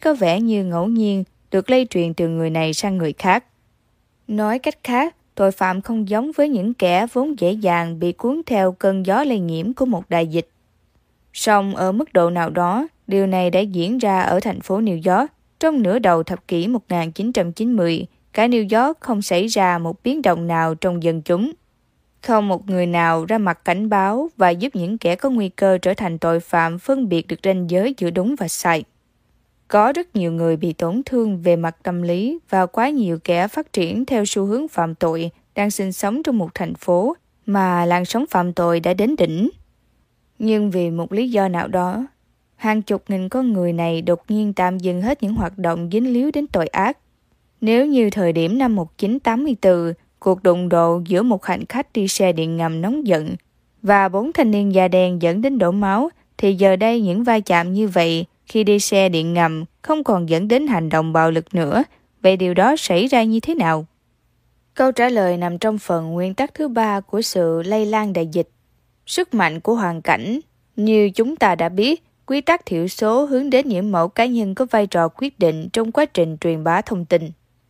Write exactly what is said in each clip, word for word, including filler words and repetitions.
có vẻ như ngẫu nhiên được lây truyền từ người này sang người khác. Nói cách khác, tội phạm không giống với những kẻ vốn dễ dàng bị cuốn theo cơn gió lây nhiễm của một đại dịch. Song ở mức độ nào đó, điều này đã diễn ra ở thành phố New York. Trong nửa đầu thập kỷ một nghìn chín trăm chín mươi, cả New York không xảy ra một biến động nào trong dân chúng. Không một người nào ra mặt cảnh báo và giúp những kẻ có nguy cơ trở thành tội phạm phân biệt được ranh giới giữa đúng và sai. Có rất nhiều người bị tổn thương về mặt tâm lý và quá nhiều kẻ phát triển theo xu hướng phạm tội đang sinh sống trong một thành phố mà làn sóng phạm tội đã đến đỉnh. Nhưng vì một lý do nào đó, hàng chục nghìn con người này đột nhiên tạm dừng hết những hoạt động dính líu đến tội ác. Nếu như thời điểm năm một nghìn chín trăm tám mươi tư, cuộc đụng độ giữa một hành khách đi xe điện ngầm nóng giận và bốn thanh niên da đen dẫn đến đổ máu, thì giờ đây những va chạm như vậy khi đi xe điện ngầm không còn dẫn đến hành động bạo lực nữa. Vậy điều đó xảy ra như thế nào? Câu trả lời nằm trong phần nguyên tắc thứ ba của sự lây lan đại dịch. Sức mạnh của hoàn cảnh. Như chúng ta đã biết, quy tắc thiểu số hướng đến những mẫu cá nhân có vai trò quyết định trong quá trình truyền bá thông tin.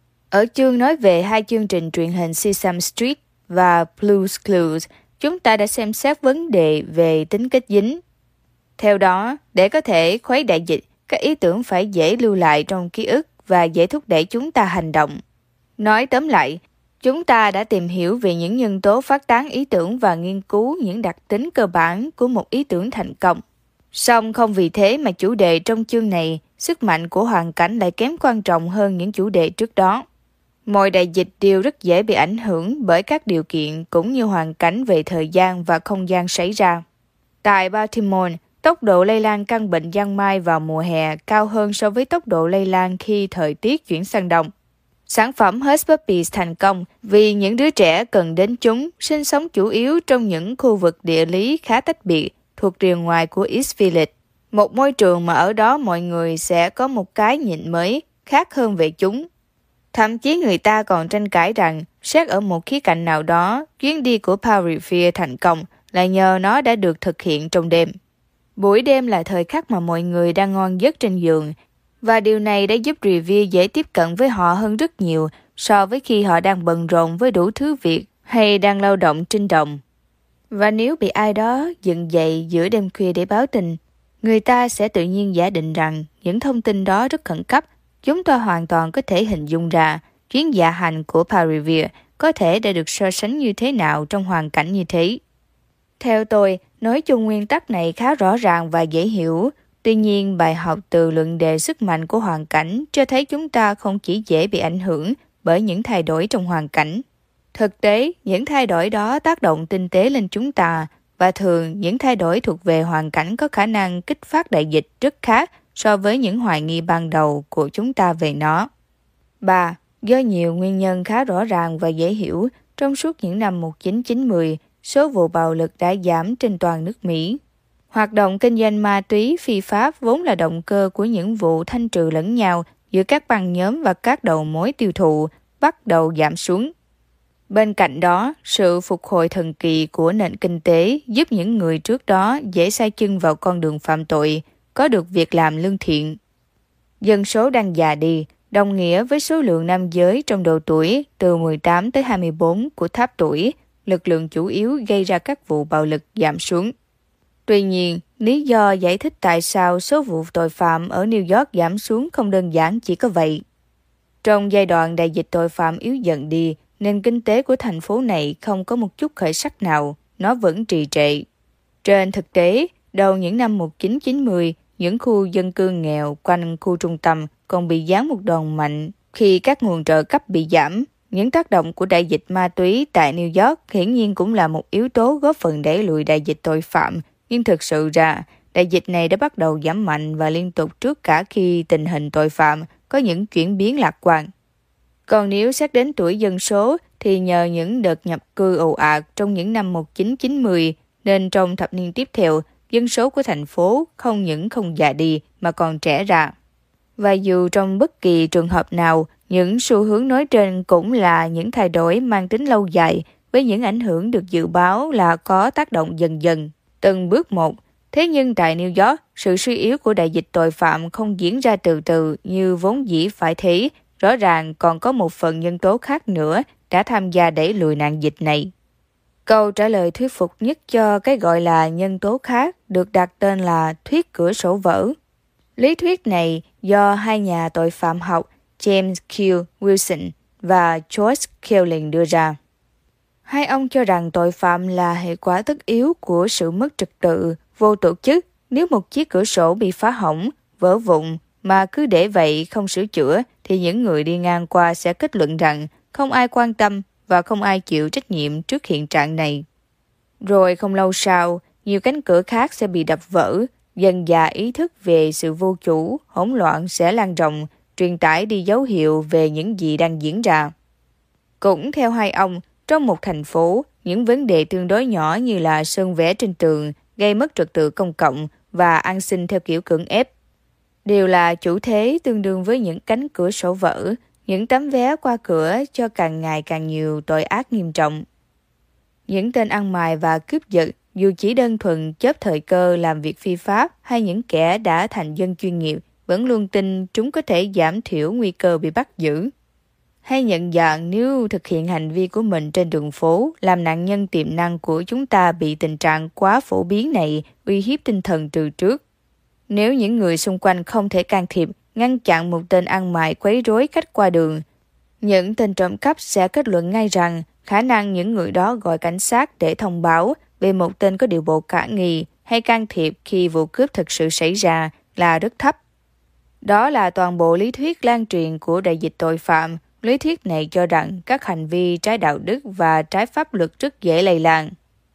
Ở chương nói về hai chương trình truyền hình Sesame Street và Blue's Clues, chúng ta đã xem xét vấn đề về tính kết dính. Theo đó, để có thể khuấy đại dịch, các ý tưởng phải dễ lưu lại trong ký ức và dễ thúc đẩy chúng ta hành động. Nói tóm lại, chúng ta đã tìm hiểu về những nhân tố phát tán ý tưởng và nghiên cứu những đặc tính cơ bản của một ý tưởng thành công. Song không vì thế mà chủ đề trong chương này, sức mạnh của hoàn cảnh lại kém quan trọng hơn những chủ đề trước đó. Mọi đại dịch đều rất dễ bị ảnh hưởng bởi các điều kiện cũng như hoàn cảnh về thời gian và không gian xảy ra. Tại Baltimore, tốc độ lây lan căn bệnh giang mai vào mùa hè cao hơn so với tốc độ lây lan khi thời tiết chuyển sang đông. Sản phẩm Hush Puppies thành công vì những đứa trẻ cần đến chúng sinh sống chủ yếu trong những khu vực địa lý khá tách biệt thuộc rìa ngoài của East Village, một môi trường mà ở đó mọi người sẽ có một cái nhìn mới, khác hơn về chúng. Thậm chí người ta còn tranh cãi rằng, xét ở một khía cạnh nào đó, chuyến đi của Paul Revere thành công là nhờ nó đã được thực hiện trong đêm. Buổi đêm là thời khắc mà mọi người đang ngon giấc trên giường, và điều này đã giúp Revere dễ tiếp cận với họ hơn rất nhiều so với khi họ đang bận rộn với đủ thứ việc hay đang lao động trên đồng. Và nếu bị ai đó dựng dậy giữa đêm khuya để báo tin, người ta sẽ tự nhiên giả định rằng những thông tin đó rất khẩn cấp. Chúng tôi hoàn toàn có thể hình dung ra chuyến dạ hành của Paul Revere có thể đã được so sánh như thế nào trong hoàn cảnh như thế. Theo tôi, nói chung nguyên tắc này khá rõ ràng và dễ hiểu. Tuy nhiên, bài học từ luận đề sức mạnh của hoàn cảnh cho thấy chúng ta không chỉ dễ bị ảnh hưởng bởi những thay đổi trong hoàn cảnh. Thực tế, những thay đổi đó tác động tinh tế lên chúng ta, và thường những thay đổi thuộc về hoàn cảnh có khả năng kích phát đại dịch rất khác so với những hoài nghi ban đầu của chúng ta về nó. ba. Do nhiều nguyên nhân khá rõ ràng và dễ hiểu, trong suốt những năm một nghìn chín trăm chín mươi, số vụ bạo lực đã giảm trên toàn nước Mỹ. Hoạt động kinh doanh ma túy phi pháp vốn là động cơ của những vụ thanh trừ lẫn nhau giữa các băng nhóm và các đầu mối tiêu thụ bắt đầu giảm xuống. Bên cạnh đó, sự phục hồi thần kỳ của nền kinh tế giúp những người trước đó dễ sa chân vào con đường phạm tội, có được việc làm lương thiện. Dân số đang già đi, đồng nghĩa với số lượng nam giới trong độ tuổi từ mười tám tới hai mươi bốn của tháp tuổi, lực lượng chủ yếu gây ra các vụ bạo lực giảm xuống. Tuy nhiên, lý do giải thích tại sao số vụ tội phạm ở New York giảm xuống không đơn giản chỉ có vậy. Trong giai đoạn đại dịch tội phạm yếu dần đi, nền kinh tế của thành phố này không có một chút khởi sắc nào, nó vẫn trì trệ. Trên thực tế, đầu những năm một nghìn chín trăm chín mươi, những khu dân cư nghèo quanh khu trung tâm còn bị giáng một đòn mạnh khi các nguồn trợ cấp bị giảm. Những tác động của đại dịch ma túy tại New York hiển nhiên cũng là một yếu tố góp phần đẩy lùi đại dịch tội phạm, nhưng thực sự ra, đại dịch này đã bắt đầu giảm mạnh và liên tục trước cả khi tình hình tội phạm có những chuyển biến lạc quan. Còn nếu xét đến tuổi dân số, thì nhờ những đợt nhập cư ồ ạt trong những năm một nghìn chín trăm chín mươi, nên trong thập niên tiếp theo, dân số của thành phố không những không già đi mà còn trẻ ra. Và dù trong bất kỳ trường hợp nào, những xu hướng nói trên cũng là những thay đổi mang tính lâu dài với những ảnh hưởng được dự báo là có tác động dần dần, từng bước một, Thế nhưng tại New York, sự suy yếu của đại dịch tội phạm không diễn ra từ từ như vốn dĩ phải thế. Rõ ràng còn có một phần nhân tố khác nữa đã tham gia đẩy lùi nạn dịch này. Câu trả lời thuyết phục nhất cho cái gọi là nhân tố khác được đặt tên là thuyết cửa sổ vỡ. Lý thuyết này do hai nhà tội phạm học James Q. Wilson và George Kelling đưa ra. Hai ông cho rằng tội phạm là hệ quả tất yếu của sự mất trật tự, vô tổ chức. Nếu một chiếc cửa sổ bị phá hỏng, vỡ vụn mà cứ để vậy không sửa chữa thì những người đi ngang qua sẽ kết luận rằng không ai quan tâm và không ai chịu trách nhiệm trước hiện trạng này. Rồi không lâu sau, nhiều cánh cửa khác sẽ bị đập vỡ, dần dà ý thức về sự vô chủ, hỗn loạn sẽ lan rộng, truyền tải đi dấu hiệu về những gì đang diễn ra. Cũng theo hai ông, trong một thành phố, những vấn đề tương đối nhỏ như là sơn vẽ trên tường, gây mất trật tự công cộng và an sinh theo kiểu cưỡng ép, đều là chủ thế tương đương với những cánh cửa sổ vỡ, những tấm vé qua cửa cho càng ngày càng nhiều tội ác nghiêm trọng. Những tên ăn mày và cướp giật, dù chỉ đơn thuần chớp thời cơ làm việc phi pháp hay những kẻ đã thành dân chuyên nghiệp, vẫn luôn tin chúng có thể giảm thiểu nguy cơ bị bắt giữ. Hay nhận dạng nếu thực hiện hành vi của mình trên đường phố, làm nạn nhân tiềm năng của chúng ta bị tình trạng quá phổ biến này uy hiếp tinh thần từ trước. Nếu những người xung quanh không thể can thiệp, ngăn chặn một tên ăn mày quấy rối khách qua đường, những tên trộm cắp sẽ kết luận ngay rằng khả năng những người đó gọi cảnh sát để thông báo về một tên có điều bộ khả nghi hay can thiệp khi vụ cướp thực sự xảy ra là rất thấp. Đó là toàn bộ lý thuyết lan truyền của đại dịch tội phạm. Lý thuyết này cho rằng các hành vi trái đạo đức và trái pháp luật rất dễ lây lan.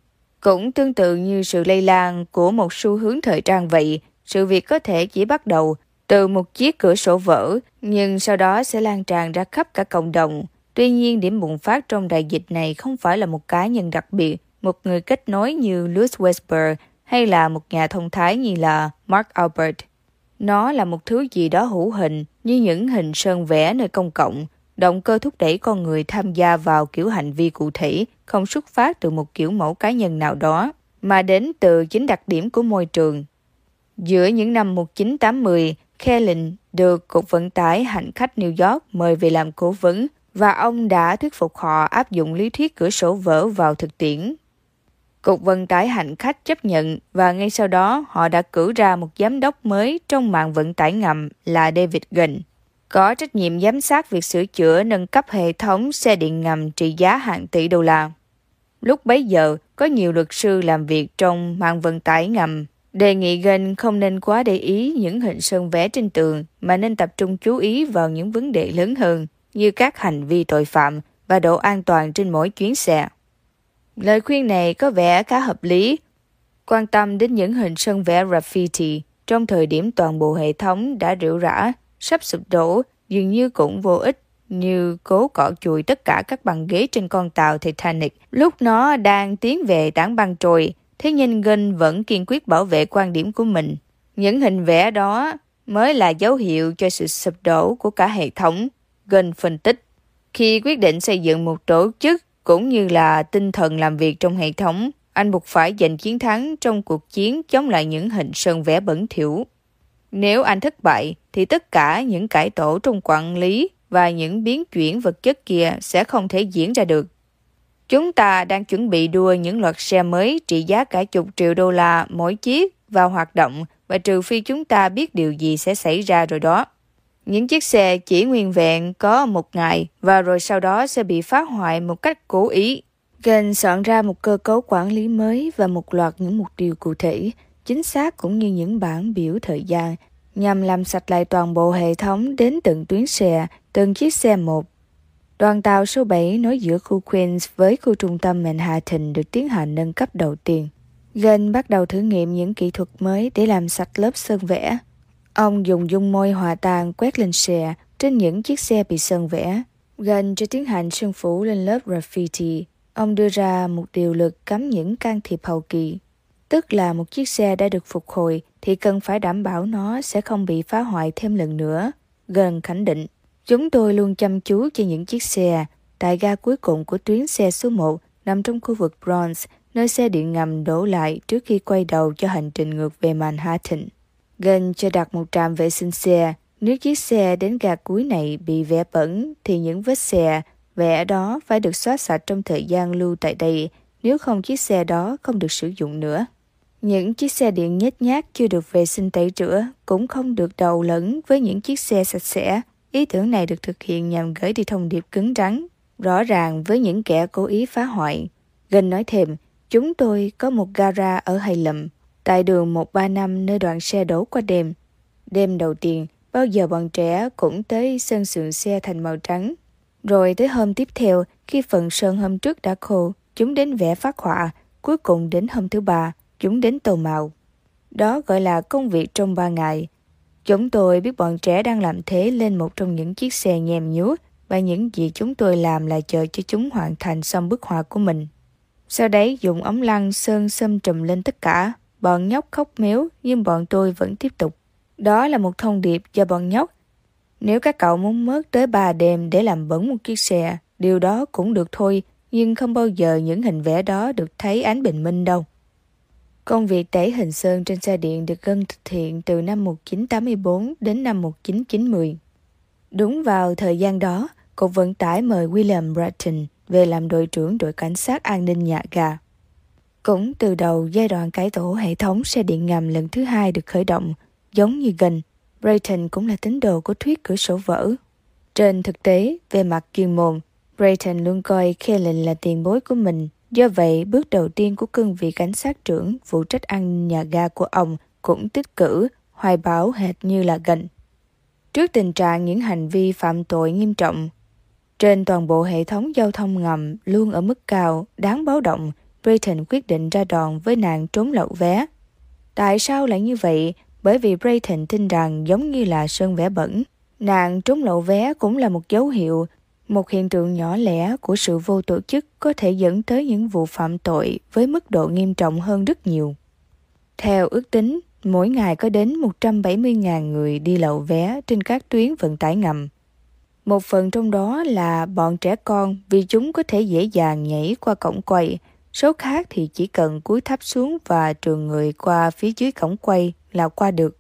Cũng tương tự như sự lây lan của một xu hướng thời trang vậy, sự việc có thể chỉ bắt đầu từ một chiếc cửa sổ vỡ, nhưng sau đó sẽ lan tràn ra khắp cả cộng đồng. Tuy nhiên, điểm bùng phát trong đại dịch này không phải là một cá nhân đặc biệt, một người kết nối như Louis Westberg hay là một nhà thông thái như là Mark Albert. Nó là một thứ gì đó hữu hình như những hình sơn vẽ nơi công cộng, động cơ thúc đẩy con người tham gia vào kiểu hành vi cụ thể, không xuất phát từ một kiểu mẫu cá nhân nào đó, mà đến từ chính đặc điểm của môi trường. Giữa những năm một nghìn chín trăm tám mươi, Kelling được Cục Vận tải Hành khách New York mời về làm cố vấn và ông đã thuyết phục họ áp dụng lý thuyết cửa sổ vỡ vào thực tiễn. Cục Vận tải Hành khách chấp nhận và ngay sau đó họ đã cử ra một giám đốc mới trong mạng vận tải ngầm là David Gunn, có trách nhiệm giám sát việc sửa chữa nâng cấp hệ thống xe điện ngầm trị giá hàng tỷ đô la. Lúc bấy giờ, có nhiều luật sư làm việc trong mạng vận tải ngầm đề nghị Gunn không nên quá để ý những hình sơn vẽ trên tường mà nên tập trung chú ý vào những vấn đề lớn hơn như các hành vi tội phạm và độ an toàn trên mỗi chuyến xe. Lời khuyên này có vẻ khá hợp lý. Quan tâm đến những hình sơn vẽ graffiti trong thời điểm toàn bộ hệ thống đã rệu rã, sắp sụp đổ, dường như cũng vô ích như cố cọ chùi tất cả các băng ghế trên con tàu Titanic lúc nó đang tiến về tảng băng trôi. Thế nhưng Gunn vẫn kiên quyết bảo vệ quan điểm của mình. Những hình vẽ đó mới là dấu hiệu cho sự sụp đổ của cả hệ thống, Gunn phân tích. Khi quyết định xây dựng một tổ chức cũng như là tinh thần làm việc trong hệ thống, anh buộc phải giành chiến thắng trong cuộc chiến chống lại những hình sơn vẽ bẩn thỉu. Nếu anh thất bại, thì tất cả những cải tổ trong quản lý và những biến chuyển vật chất kia sẽ không thể diễn ra được. Chúng ta đang chuẩn bị đua những loạt xe mới trị giá cả chục triệu đô la mỗi chiếc vào hoạt động và trừ phi chúng ta biết điều gì sẽ xảy ra rồi đó. Những chiếc xe chỉ nguyên vẹn có một ngày và rồi sau đó sẽ bị phá hoại một cách cố ý. Gunn soạn ra một cơ cấu quản lý mới và một loạt những mục tiêu cụ thể, chính xác cũng như những bảng biểu thời gian nhằm làm sạch lại toàn bộ hệ thống đến từng tuyến xe, từng chiếc xe một. Đoàn tàu số bảy nối giữa khu Queens với khu trung tâm Manhattan được tiến hành nâng cấp đầu tiên. Gunn bắt đầu thử nghiệm những kỹ thuật mới để làm sạch lớp sơn vẽ. Ông dùng dung môi hòa tan quét lên xe trên những chiếc xe bị sơn vẽ. Gunn cho tiến hành sơn phủ lên lớp graffiti. Ông đưa ra một điều luật cấm những can thiệp hậu kỳ. Tức là một chiếc xe đã được phục hồi thì cần phải đảm bảo nó sẽ không bị phá hoại thêm lần nữa. Gunn khẳng định. Chúng tôi luôn chăm chú cho những chiếc xe. Tại ga cuối cùng của tuyến xe số một nằm trong khu vực Bronx nơi xe điện ngầm đổ lại trước khi quay đầu cho hành trình ngược về Manhattan. Gần cho đặt một trạm vệ sinh xe, nếu chiếc xe đến ga cuối này bị vẽ bẩn thì những vết xe vẽ đó phải được xóa sạch trong thời gian lưu tại đây, nếu không chiếc xe đó không được sử dụng nữa. Những chiếc xe điện nhếch nhác chưa được vệ sinh tẩy rửa cũng không được đầu lẫn với những chiếc xe sạch sẽ. Ý tưởng này được thực hiện nhằm gửi đi thông điệp cứng rắn, rõ ràng với những kẻ cố ý phá hoại. Gần nói thêm, chúng tôi có một gara ở Harlem, tại đường một ba năm nơi đoạn xe đổ qua đêm. Đêm đầu tiên, bao giờ bọn trẻ cũng tới sơn sườn xe thành màu trắng. Rồi tới hôm tiếp theo, khi phần sơn hôm trước đã khô, chúng đến vẽ phác họa. Cuối cùng đến hôm thứ ba, chúng đến tô màu. Đó gọi là công việc trong ba ngày. Chúng tôi biết bọn trẻ đang làm thế lên một trong những chiếc xe nhem nhuốc, và những gì chúng tôi làm là chờ cho chúng hoàn thành xong bức họa của mình. Sau đấy dùng ống lăn sơn xâm trùm lên tất cả. Bọn nhóc khóc méo, nhưng bọn tôi vẫn tiếp tục. Đó là một thông điệp cho bọn nhóc. Nếu các cậu muốn mất tới ba đêm để làm bẩn một chiếc xe, điều đó cũng được thôi, nhưng không bao giờ những hình vẽ đó được thấy ánh bình minh đâu. Công việc tẩy hình sơn trên xe điện được Gân thực hiện từ năm một nghìn chín trăm tám mươi tư đến năm một nghìn chín trăm chín mươi. Đúng vào thời gian đó, Cục Vận tải mời William Bratton về làm đội trưởng đội cảnh sát an ninh nhà ga. Cũng từ đầu giai đoạn cải tổ hệ thống xe điện ngầm lần thứ hai được khởi động, giống như Gân, Bratton cũng là tín đồ của thuyết cửa sổ vỡ. Trên thực tế, về mặt chuyên môn, Bratton luôn coi Kellen là tiền bối của mình. Do vậy, bước đầu tiên của cương vị cảnh sát trưởng phụ trách an ninh nhà ga của ông cũng tích cử, hoài bão hệt như là Gân. Trước tình trạng những hành vi phạm tội nghiêm trọng trên toàn bộ hệ thống giao thông ngầm luôn ở mức cao, đáng báo động, Bratton quyết định ra đòn với nạn trốn lậu vé. Tại sao lại như vậy? Bởi vì Bratton tin rằng giống như là sơn vẽ bẩn, nạn trốn lậu vé cũng là một dấu hiệu, một hiện tượng nhỏ lẻ của sự vô tổ chức có thể dẫn tới những vụ phạm tội với mức độ nghiêm trọng hơn rất nhiều. Theo ước tính, mỗi ngày có đến một trăm bảy mươi nghìn người đi lậu vé trên các tuyến vận tải ngầm. Một phần trong đó là bọn trẻ con vì chúng có thể dễ dàng nhảy qua cổng quay, số khác thì chỉ cần cúi thấp xuống và trườn người qua phía dưới cổng quay là qua được.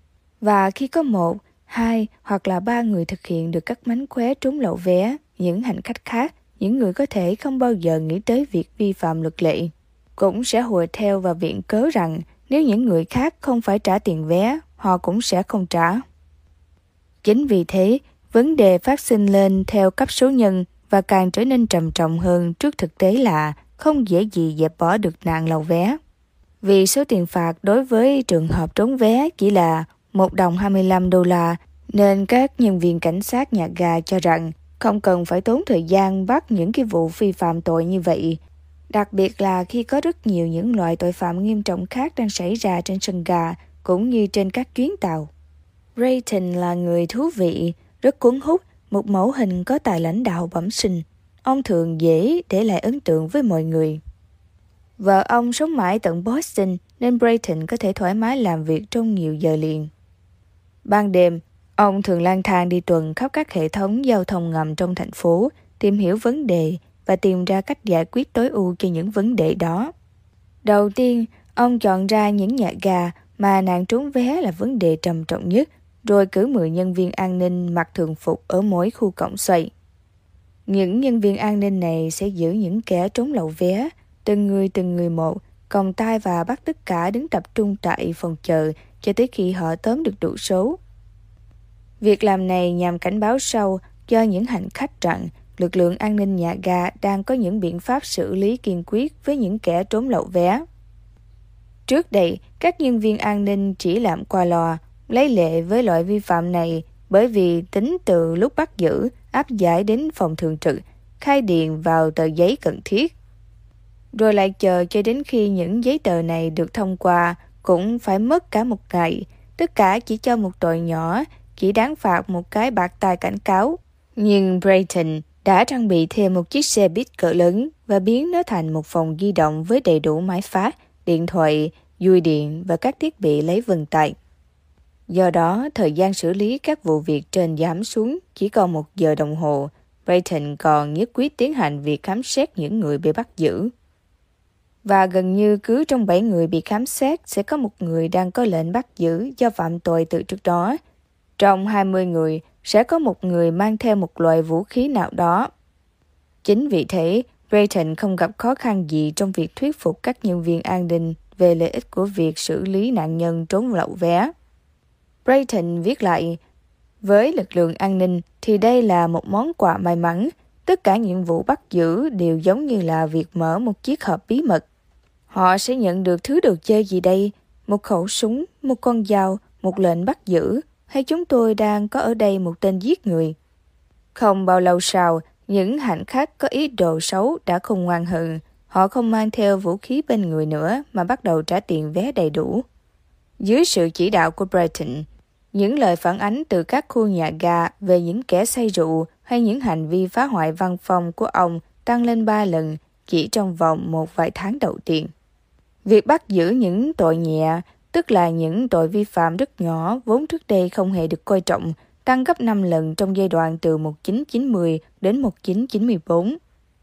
Và khi có một, hai hoặc là ba người thực hiện được các mánh khóe trốn lậu vé, những hành khách khác, những người có thể không bao giờ nghĩ tới việc vi phạm luật lệ, cũng sẽ hùa theo và viện cớ rằng nếu những người khác không phải trả tiền vé, họ cũng sẽ không trả. Chính vì thế, vấn đề phát sinh lên theo cấp số nhân và càng trở nên trầm trọng hơn trước thực tế là không dễ gì dẹp bỏ được nạn lậu vé. Vì số tiền phạt đối với trường hợp trốn vé chỉ là một đồng hai mươi lăm đô la, nên các nhân viên cảnh sát nhà ga cho rằng không cần phải tốn thời gian bắt những cái vụ vi phạm tội như vậy. Đặc biệt là khi có rất nhiều những loại tội phạm nghiêm trọng khác đang xảy ra trên sân ga cũng như trên các chuyến tàu. Bratton là người thú vị, rất cuốn hút, một mẫu hình có tài lãnh đạo bẩm sinh. Ông thường dễ để lại ấn tượng với mọi người. Vợ ông sống mãi tận Boston nên Bratton có thể thoải mái làm việc trong nhiều giờ liền. Ban đêm, ông thường lang thang đi tuần khắp các hệ thống giao thông ngầm trong thành phố, tìm hiểu vấn đề và tìm ra cách giải quyết tối ưu cho những vấn đề đó. Đầu tiên, ông chọn ra những nhà ga mà nạn trốn vé là vấn đề trầm trọng nhất, rồi cử mười nhân viên an ninh mặc thường phục ở mỗi khu cổng xoay. Những nhân viên an ninh này sẽ giữ những kẻ trốn lậu vé, từng người từng người một, còng tay và bắt tất cả đứng tập trung tại phòng chờ cho tới khi họ tóm được đủ số. Việc làm này nhằm cảnh báo sau cho những hành khách rằng lực lượng an ninh nhà ga đang có những biện pháp xử lý kiên quyết với những kẻ trốn lậu vé. Trước đây, các nhân viên an ninh chỉ làm qua loa, lấy lệ với loại vi phạm này bởi vì tính từ lúc bắt giữ, áp giải đến phòng thường trực, khai điền vào tờ giấy cần thiết. Rồi lại chờ cho đến khi những giấy tờ này được thông qua cũng phải mất cả một ngày, tất cả chỉ cho một tội nhỏ, chỉ đáng phạt một cái bạt tai cảnh cáo. Nhưng Bratton đã trang bị thêm một chiếc xe buýt cỡ lớn và biến nó thành một phòng di động với đầy đủ máy phát, điện thoại, dùi điện và các thiết bị lấy vân tay. Do đó, thời gian xử lý các vụ việc trên giảm xuống chỉ còn một giờ đồng hồ. Bratton còn nhất quyết tiến hành việc khám xét những người bị bắt giữ. Và gần như cứ trong bảy người bị khám xét sẽ có một người đang có lệnh bắt giữ do phạm tội từ trước đó. Trong hai mươi người sẽ có một người mang theo một loại vũ khí nào đó. Chính vì thế, Brayton không gặp khó khăn gì trong việc thuyết phục các nhân viên an ninh về lợi ích của việc xử lý nạn nhân trốn lậu vé. Brayton viết lại, với lực lượng an ninh thì đây là một món quà may mắn. Tất cả những vụ bắt giữ đều giống như là việc mở một chiếc hộp bí mật. Họ sẽ nhận được thứ đồ chơi gì đây? Một khẩu súng, một con dao, một lệnh bắt giữ, hay chúng tôi đang có ở đây một tên giết người? Không bao lâu sau, những hành khách có ý đồ xấu đã không ngoan hơn. Họ không mang theo vũ khí bên người nữa mà bắt đầu trả tiền vé đầy đủ. Dưới sự chỉ đạo của Brayton, những lời phản ánh từ các khu nhà ga về những kẻ say rượu hay những hành vi phá hoại văn phòng của ông tăng lên ba lần chỉ trong vòng một vài tháng đầu tiên. Việc bắt giữ những tội nhẹ, tức là những tội vi phạm rất nhỏ vốn trước đây không hề được coi trọng, tăng gấp năm lần trong giai đoạn từ một nghìn chín trăm chín mươi đến một nghìn chín trăm chín mươi tư.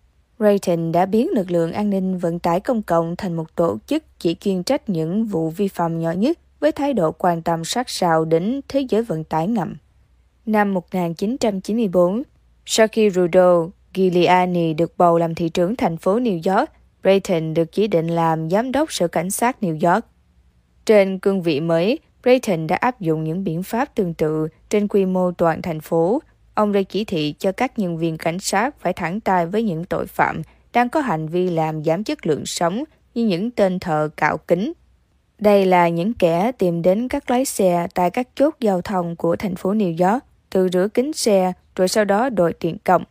Brayton đã biến lực lượng an ninh vận tải công cộng thành một tổ chức chỉ chuyên trách những vụ vi phạm nhỏ nhất với thái độ quan tâm sát sao đến thế giới vận tải ngầm. Năm một nghìn chín trăm chín mươi tư, sau khi Rudy Giuliani được bầu làm thị trưởng thành phố New York, Brayton được chỉ định làm giám đốc sở cảnh sát New York. Trên cương vị mới, Brayton đã áp dụng những biện pháp tương tự trên quy mô toàn thành phố. Ông đã chỉ thị cho các nhân viên cảnh sát phải thẳng tay với những tội phạm đang có hành vi làm giảm chất lượng sống như những tên thợ cạo kính. Đây là những kẻ tìm đến các lái xe tại các chốt giao thông của thành phố New York, tự rửa kính xe rồi sau đó đòi tiền cọc.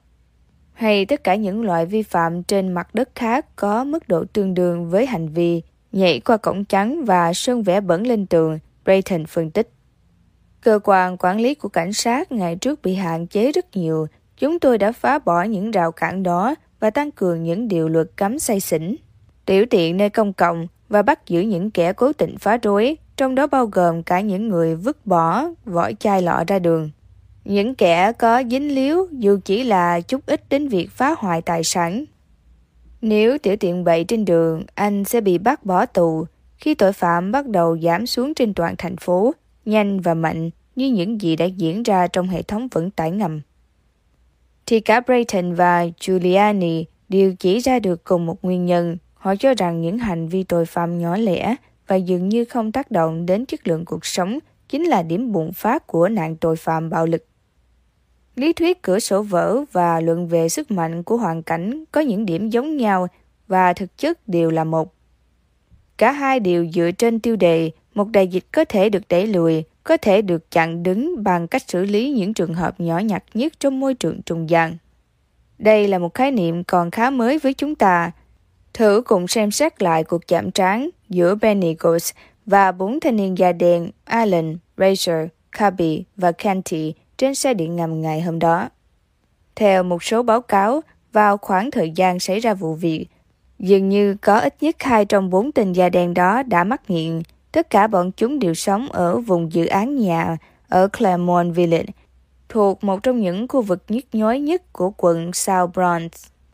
Hay tất cả những loại vi phạm trên mặt đất khác có mức độ tương đương với hành vi nhảy qua cổng trắng và sơn vẽ bẩn lên tường, Brayton phân tích. Cơ quan quản lý của cảnh sát ngày trước bị hạn chế rất nhiều. Chúng tôi đã phá bỏ những rào cản đó và tăng cường những điều luật cấm say xỉn, tiểu tiện nơi công cộng và bắt giữ những kẻ cố tình phá rối, trong đó bao gồm cả những người vứt bỏ vỏ chai lọ ra đường. Những kẻ có dính líu dù chỉ là chút ít đến việc phá hoại tài sản. Nếu tiểu tiện bậy trên đường, anh sẽ bị bắt bỏ tù. Khi tội phạm bắt đầu giảm xuống trên toàn thành phố, nhanh và mạnh như những gì đã diễn ra trong hệ thống vận tải ngầm, thì cả Brayton và Giuliani đều chỉ ra được cùng một nguyên nhân. Họ cho rằng những hành vi tội phạm nhỏ lẻ và dường như không tác động đến chất lượng cuộc sống chính là điểm bùng phát của nạn tội phạm bạo lực. Lý thuyết cửa sổ vỡ và luận về sức mạnh của hoàn cảnh có những điểm giống nhau và thực chất đều là một. Cả hai đều dựa trên tiêu đề một đại dịch có thể được đẩy lùi, có thể được chặn đứng bằng cách xử lý những trường hợp nhỏ nhặt nhất trong môi trường trung gian. Đây là một khái niệm còn khá mới với chúng ta. Thử cùng xem xét lại cuộc chạm trán giữa Benny Ghost và bốn thanh niên da đen Alan, Rachel, Kaby và Canty trên xe điện ngầm ngày hôm đó. Theo một số báo cáo, vào khoảng thời gian xảy ra vụ việc, dường như có ít nhất hai trong bốn tên da đen đó đã mắc nghiện. Tất cả bọn chúng đều sống ở vùng dự án nhà ở Claremont Village, thuộc một trong những khu vực nhức nhối nhất của quận South Bronx.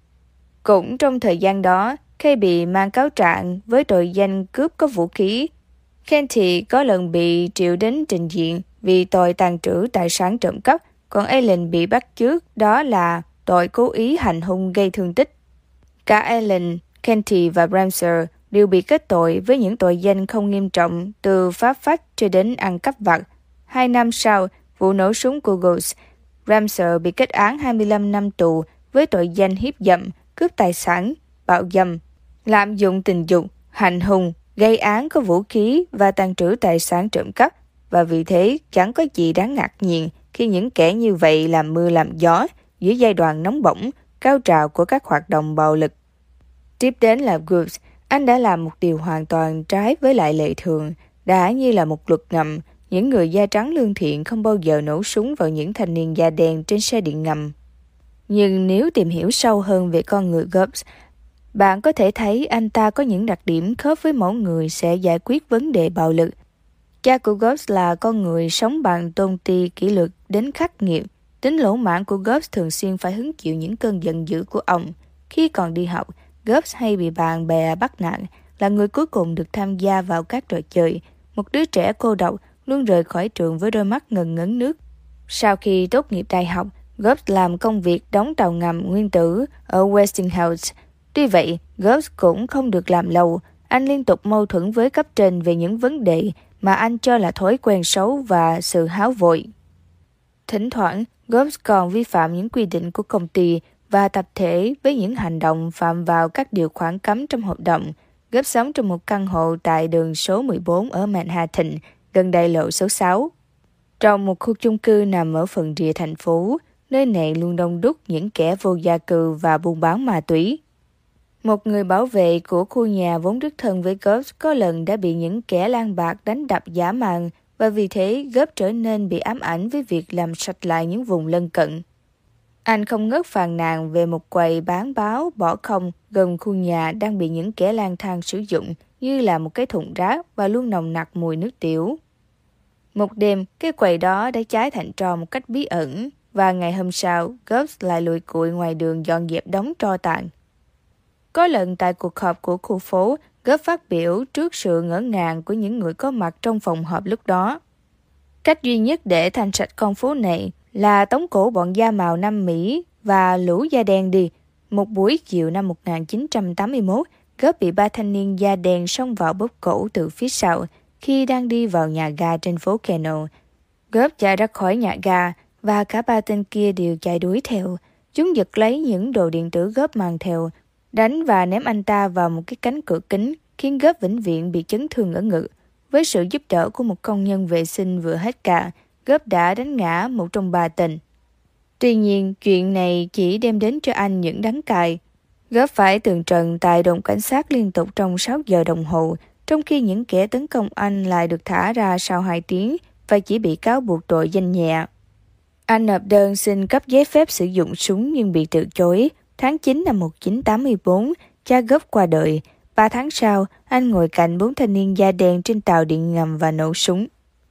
Cũng trong thời gian đó, Kay bị mang cáo trạng với tội danh cướp có vũ khí. Kenty có lần bị triệu đến trình diện vì tội tàng trữ tài sản trộm cắp, còn Alan bị bắt trước đó là tội cố ý hành hung gây thương tích. Cả Alan, Kenty và Ramsey đều bị kết tội với những tội danh không nghiêm trọng từ phá phách cho đến ăn cắp vặt. Hai năm sau vụ nổ súng của Ghost, Ramsey bị kết án hai mươi lăm năm tù với tội danh hiếp dâm, cướp tài sản, bạo dâm, lạm dụng tình dục, hành hung, gây án có vũ khí và tàng trữ tài sản trộm cắp, và vì thế chẳng có gì đáng ngạc nhiên khi những kẻ như vậy làm mưa làm gió giữa giai đoạn nóng bỏng, cao trào của các hoạt động bạo lực. Tiếp đến là Ghost. Anh đã làm một điều hoàn toàn trái với lại lệ thường, đã như là một luật ngầm. Những người da trắng lương thiện không bao giờ nổ súng vào những thanh niên da đen trên xe điện ngầm. Nhưng nếu tìm hiểu sâu hơn về con người Ghost, bạn có thể thấy anh ta có những đặc điểm khớp với mẫu người sẽ giải quyết vấn đề bạo lực. Cha của Ghost là con người sống bằng tôn ti kỷ luật đến khắc nghiệt. Tính lỗ mãn của Ghost thường xuyên phải hứng chịu những cơn giận dữ của ông. Khi còn đi học, Gupps hay bị bạn bè bắt nạt, là người cuối cùng được tham gia vào các trò chơi. Một đứa trẻ cô độc luôn rời khỏi trường với đôi mắt ngần ngấn nước. Sau khi tốt nghiệp đại học, Gupps làm công việc đóng tàu ngầm nguyên tử ở Westinghouse. Tuy vậy, Gupps cũng không được làm lâu. Anh liên tục mâu thuẫn với cấp trên về những vấn đề mà anh cho là thói quen xấu và sự háo vội. Thỉnh thoảng, Gupps còn vi phạm những quy định của công ty và tập thể với những hành động phạm vào các điều khoản cấm trong hợp đồng. Gupps sống trong một căn hộ tại đường số mười bốn ở Manhattan, gần đại lộ số sáu. Trong một khu chung cư nằm ở phần rìa thành phố, nơi này luôn đông đúc những kẻ vô gia cư và buôn bán ma túy. Một người bảo vệ của khu nhà vốn rất thân với Gupps có lần đã bị những kẻ lang bạc đánh đập dã man, và vì thế Gupps trở nên bị ám ảnh với việc làm sạch lại những vùng lân cận. Anh không ngớt phàn nàn về một quầy bán báo bỏ không gần khu nhà đang bị những kẻ lang thang sử dụng như là một cái thùng rác và luôn nồng nặc mùi nước tiểu. Một đêm, cái quầy đó đã cháy thành tro một cách bí ẩn, và ngày hôm sau, Gupps lại lùi cụi ngoài đường dọn dẹp đống tro tàn. Có lần tại cuộc họp của khu phố, Gupps phát biểu trước sự ngỡ ngàng của những người có mặt trong phòng họp lúc đó. Cách duy nhất để thanh sạch con phố này là tống cổ bọn da màu Nam Mỹ và lũ da đen đi. Một buổi chiều năm một nghìn chín trăm tám mươi mốt, Gupps bị ba thanh niên da đen xông vào bóp cổ từ phía sau khi đang đi vào nhà ga trên phố Keno. Gupps chạy ra khỏi nhà ga và cả ba tên kia đều chạy đuổi theo. Chúng giật lấy những đồ điện tử Gupps mang theo, đánh và ném anh ta vào một cái cánh cửa kính, khiến Gupps vĩnh viễn bị chấn thương ở ngực. Với sự giúp đỡ của một công nhân vệ sinh vừa hết ca, Gupps đã đánh ngã một trong ba tên. Tuy nhiên, chuyện này chỉ đem đến cho anh những đắng cay. Gupps phải tường trần tại đồn cảnh sát liên tục trong sáu giờ đồng hồ, trong khi những kẻ tấn công anh lại được thả ra sau hai tiếng và chỉ bị cáo buộc tội danh nhẹ. Anh nộp đơn xin cấp giấy phép sử dụng súng nhưng bị từ chối. Tháng chín năm một nghìn chín trăm tám mươi tư, cha Gupps qua đời. Ba tháng sau, anh ngồi cạnh bốn thanh niên da đen trên tàu điện ngầm và nổ súng.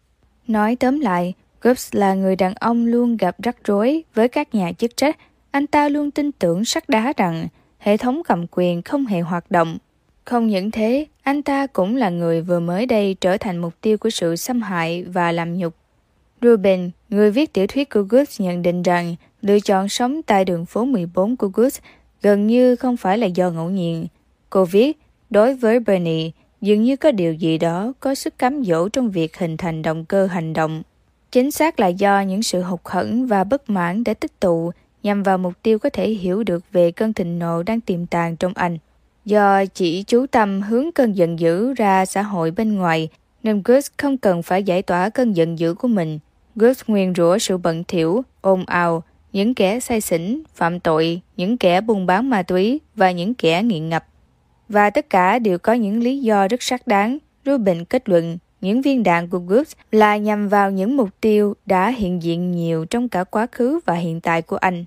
Nói tóm lại, Gupps là người đàn ông luôn gặp rắc rối với các nhà chức trách. Anh ta luôn tin tưởng sắt đá rằng hệ thống cầm quyền không hề hoạt động. Không những thế, anh ta cũng là người vừa mới đây trở thành mục tiêu của sự xâm hại và làm nhục. Rubin, người viết tiểu thuyết của Gupps, nhận định rằng lựa chọn sống tại đường phố mười bốn của Gupps gần như không phải là do ngẫu nhiên. Cô viết, đối với Bernie, dường như có điều gì đó có sức cám dỗ trong việc hình thành động cơ hành động. Chính xác là do những sự hụt hẫng và bất mãn đã tích tụ nhằm vào mục tiêu có thể hiểu được về cơn thịnh nộ đang tiềm tàng trong anh. Do chỉ chú tâm hướng cơn giận dữ ra xã hội bên ngoài, nên Gupps không cần phải giải tỏa cơn giận dữ của mình. Gupps nguyền rủa sự bận thỉu, ồn ào, những kẻ say xỉn, phạm tội, những kẻ buôn bán ma túy và những kẻ nghiện ngập. Và tất cả đều có những lý do rất xác đáng. Rubin kết luận, những viên đạn của Gupps là nhằm vào những mục tiêu đã hiện diện nhiều trong cả quá khứ và hiện tại của anh.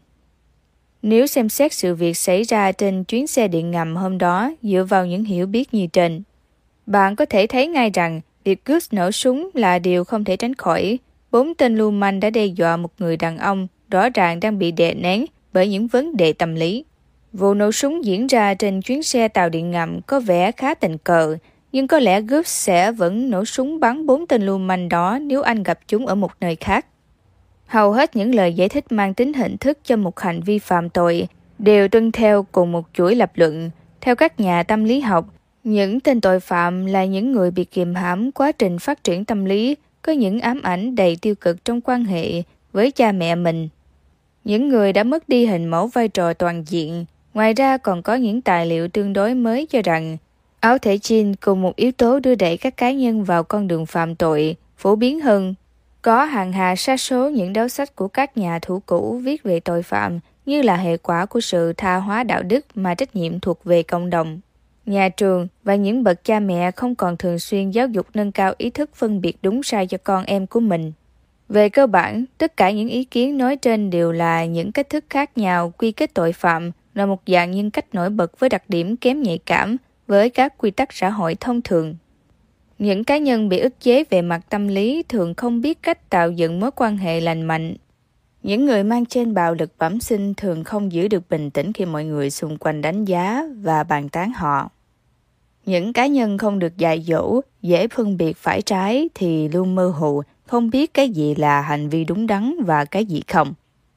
Nếu xem xét sự việc xảy ra trên chuyến xe điện ngầm hôm đó dựa vào những hiểu biết như trên, bạn có thể thấy ngay rằng việc Gupps nổ súng là điều không thể tránh khỏi. Bốn tên lưu manh đã đe dọa một người đàn ông rõ ràng đang bị đè nén bởi những vấn đề tâm lý. Vụ nổ súng diễn ra trên chuyến xe tàu điện ngầm có vẻ khá tình cờ, nhưng có lẽ Gupps sẽ vẫn nổ súng bắn bốn tên lưu manh đó nếu anh gặp chúng ở một nơi khác. Hầu hết những lời giải thích mang tính hình thức cho một hành vi phạm tội đều tuân theo cùng một chuỗi lập luận. Theo các nhà tâm lý học, những tên tội phạm là những người bị kiềm hãm quá trình phát triển tâm lý, có những ám ảnh đầy tiêu cực trong quan hệ với cha mẹ mình. Những người đã mất đi hình mẫu vai trò toàn diện. Ngoài ra còn có những tài liệu tương đối mới cho rằng áo thể jean cùng một yếu tố đưa đẩy các cá nhân vào con đường phạm tội phổ biến hơn. Có hàng hà sa số những đấu sách của các nhà thủ cũ viết về tội phạm như là hệ quả của sự tha hóa đạo đức mà trách nhiệm thuộc về cộng đồng. Nhà trường và những bậc cha mẹ không còn thường xuyên giáo dục nâng cao ý thức phân biệt đúng sai cho con em của mình. Về cơ bản, tất cả những ý kiến nói trên đều là những cách thức khác nhau quy kết tội phạm là một dạng nhân cách nổi bật với đặc điểm kém nhạy cảm với các quy tắc xã hội thông thường. Những cá nhân bị ức chế về mặt tâm lý thường không biết cách tạo dựng mối quan hệ lành mạnh. Những người mang trên bạo lực bẩm sinh thường không giữ được bình tĩnh khi mọi người xung quanh đánh giá và bàn tán họ. Những cá nhân không được dạy dỗ, dễ phân biệt phải trái thì luôn mơ hồ, không biết cái gì là hành vi đúng đắn và cái gì không.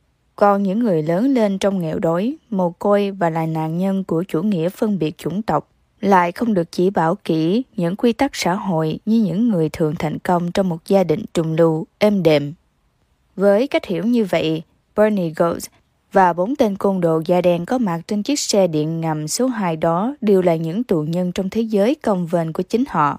Còn những người lớn lên trong nghèo đói, mồ côi và là nạn nhân của chủ nghĩa phân biệt chủng tộc lại không được chỉ bảo kỹ những quy tắc xã hội như những người thường thành công trong một gia đình trung lưu, êm đềm. Với cách hiểu như vậy, Bernie Golds và bốn tên côn đồ da đen có mặt trên chiếc xe điện ngầm số hai đó đều là những tù nhân trong thế giới công vênh của chính họ.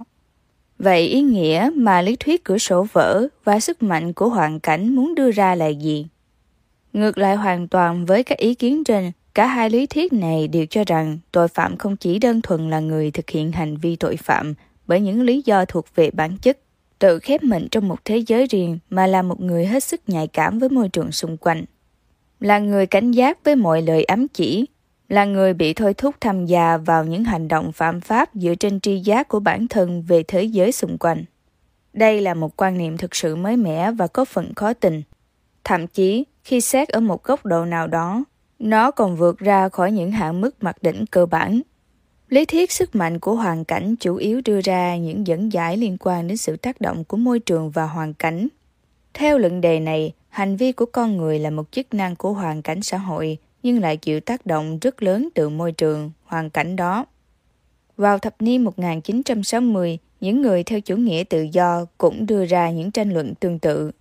Vậy ý nghĩa mà lý thuyết cửa sổ vỡ và sức mạnh của hoàn cảnh muốn đưa ra là gì? Ngược lại hoàn toàn với các ý kiến trên, cả hai lý thuyết này đều cho rằng tội phạm không chỉ đơn thuần là người thực hiện hành vi tội phạm bởi những lý do thuộc về bản chất, tự khép mình trong một thế giới riêng mà là một người hết sức nhạy cảm với môi trường xung quanh. Là người cảnh giác với mọi lời ám chỉ, là người bị thôi thúc tham gia vào những hành động phạm pháp dựa trên tri giác của bản thân về thế giới xung quanh. Đây là một quan niệm thực sự mới mẻ và có phần khó tin. Thậm chí, khi xét ở một góc độ nào đó, nó còn vượt ra khỏi những hạn mức mặc định cơ bản. Lý thuyết sức mạnh của hoàn cảnh chủ yếu đưa ra những dẫn giải liên quan đến sự tác động của môi trường và hoàn cảnh. Theo luận đề này, hành vi của con người là một chức năng của hoàn cảnh xã hội, nhưng lại chịu tác động rất lớn từ môi trường, hoàn cảnh đó. Vào thập niên một nghìn chín trăm sáu mươi, những người theo chủ nghĩa tự do cũng đưa ra những tranh luận tương tự.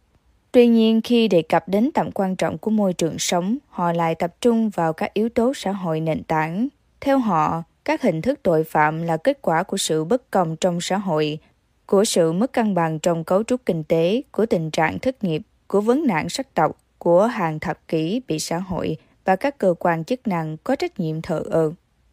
Tuy nhiên, khi đề cập đến tầm quan trọng của môi trường sống, họ lại tập trung vào các yếu tố xã hội nền tảng. Theo họ, các hình thức tội phạm là kết quả của sự bất công trong xã hội, của sự mất cân bằng trong cấu trúc kinh tế, của tình trạng thất nghiệp, của vấn nạn sắc tộc, của hàng thập kỷ bị xã hội và các cơ quan chức năng có trách nhiệm thờ ơ.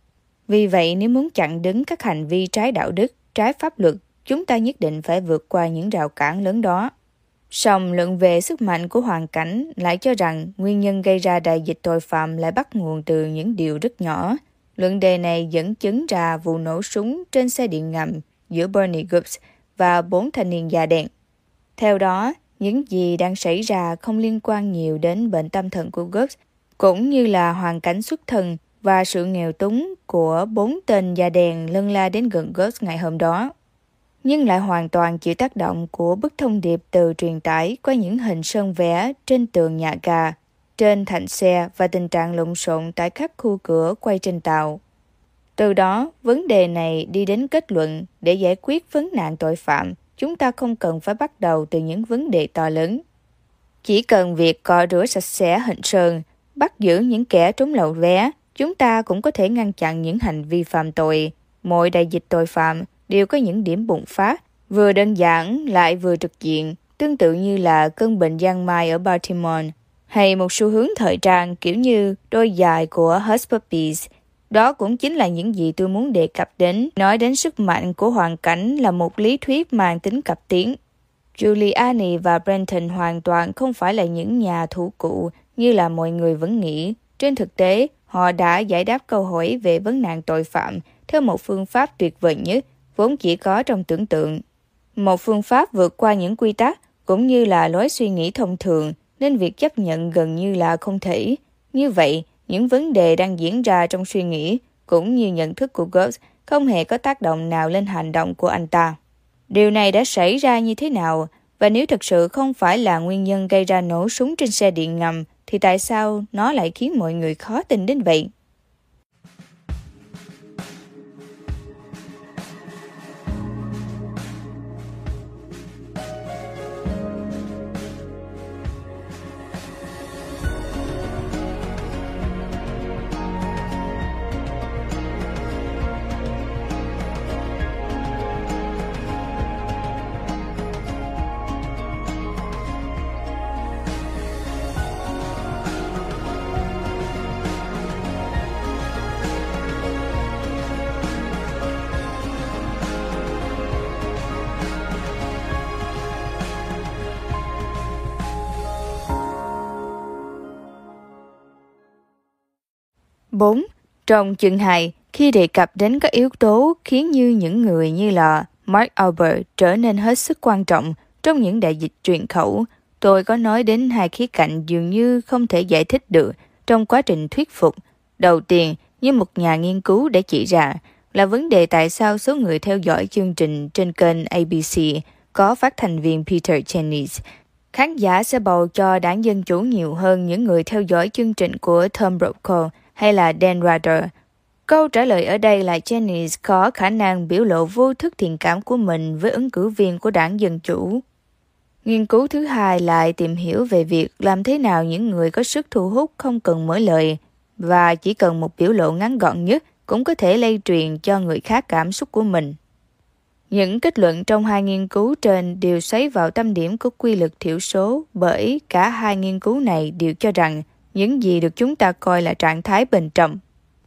Vì vậy, nếu muốn chặn đứng các hành vi trái đạo đức, trái pháp luật, chúng ta nhất định phải vượt qua những rào cản lớn đó. Song luận về sức mạnh của hoàn cảnh lại cho rằng nguyên nhân gây ra đại dịch tội phạm lại bắt nguồn từ những điều rất nhỏ. Luận đề này dẫn chứng ra vụ nổ súng trên xe điện ngầm giữa Bernie Golds và bốn thanh niên da đen. Theo đó, những gì đang xảy ra không liên quan nhiều đến bệnh tâm thần của Golds, cũng như là hoàn cảnh xuất thân và sự nghèo túng của bốn tên da đen lân la đến gần Golds ngày hôm đó, nhưng lại hoàn toàn chịu tác động của bức thông điệp từ truyền tải qua những hình sơn vẽ trên tường nhà ga, trên thành xe và tình trạng lộn xộn tại các khu cửa quay trên tàu. Từ đó, vấn đề này đi đến kết luận để giải quyết vấn nạn tội phạm, chúng ta không cần phải bắt đầu từ những vấn đề to lớn. Chỉ cần việc cọ rửa sạch sẽ hình sơn, bắt giữ những kẻ trốn lậu vé, chúng ta cũng có thể ngăn chặn những hành vi phạm tội. Mọi đại dịch tội phạm đều có những điểm bùng phát, vừa đơn giản lại vừa trực diện, tương tự như là cơn bệnh giang mai ở Baltimore, hay một xu hướng thời trang kiểu như đôi giày của Hush Puppies. Đó cũng chính là những gì tôi muốn đề cập đến, nói đến sức mạnh của hoàn cảnh là một lý thuyết mang tính cập tiến. Giuliani và Brenton hoàn toàn không phải là những nhà thủ cụ như là mọi người vẫn nghĩ. Trên thực tế, họ đã giải đáp câu hỏi về vấn nạn tội phạm theo một phương pháp tuyệt vời nhất, vốn chỉ có trong tưởng tượng. Một phương pháp vượt qua những quy tắc cũng như là lối suy nghĩ thông thường, nên việc chấp nhận gần như là không thể. Như vậy, những vấn đề đang diễn ra trong suy nghĩ cũng như nhận thức của Golds không hề có tác động nào lên hành động của anh ta. Điều này đã xảy ra như thế nào? Và nếu thực sự không phải là nguyên nhân gây ra nổ súng trên xe điện ngầm, thì tại sao nó lại khiến mọi người khó tin đến vậy? bốn. Trong chương hai, khi đề cập đến các yếu tố khiến như những người như là Mark Albert trở nên hết sức quan trọng trong những đại dịch truyền khẩu, Tôi có nói đến hai khía cạnh dường như không thể giải thích được trong quá trình thuyết phục. Đầu tiên, như một nhà nghiên cứu đã chỉ ra, là vấn đề tại sao số người theo dõi chương trình trên kênh A B C có phát thanh viên Peter Jennings. Khán giả sẽ bầu cho đảng Dân Chủ nhiều hơn những người theo dõi chương trình của Tom Brokaw hay là Dan Rather. Câu trả lời ở đây là Jennings có khả năng biểu lộ vô thức thiện cảm của mình với ứng cử viên của đảng Dân Chủ. Nghiên cứu thứ hai lại tìm hiểu về việc làm thế nào những người có sức thu hút không cần mở lời và chỉ cần một biểu lộ ngắn gọn nhất cũng có thể lây truyền cho người khác cảm xúc của mình. Những kết luận trong hai nghiên cứu trên đều xoáy vào tâm điểm của quy luật thiểu số, bởi cả hai nghiên cứu này đều cho rằng những gì được chúng ta coi là trạng thái bên trong,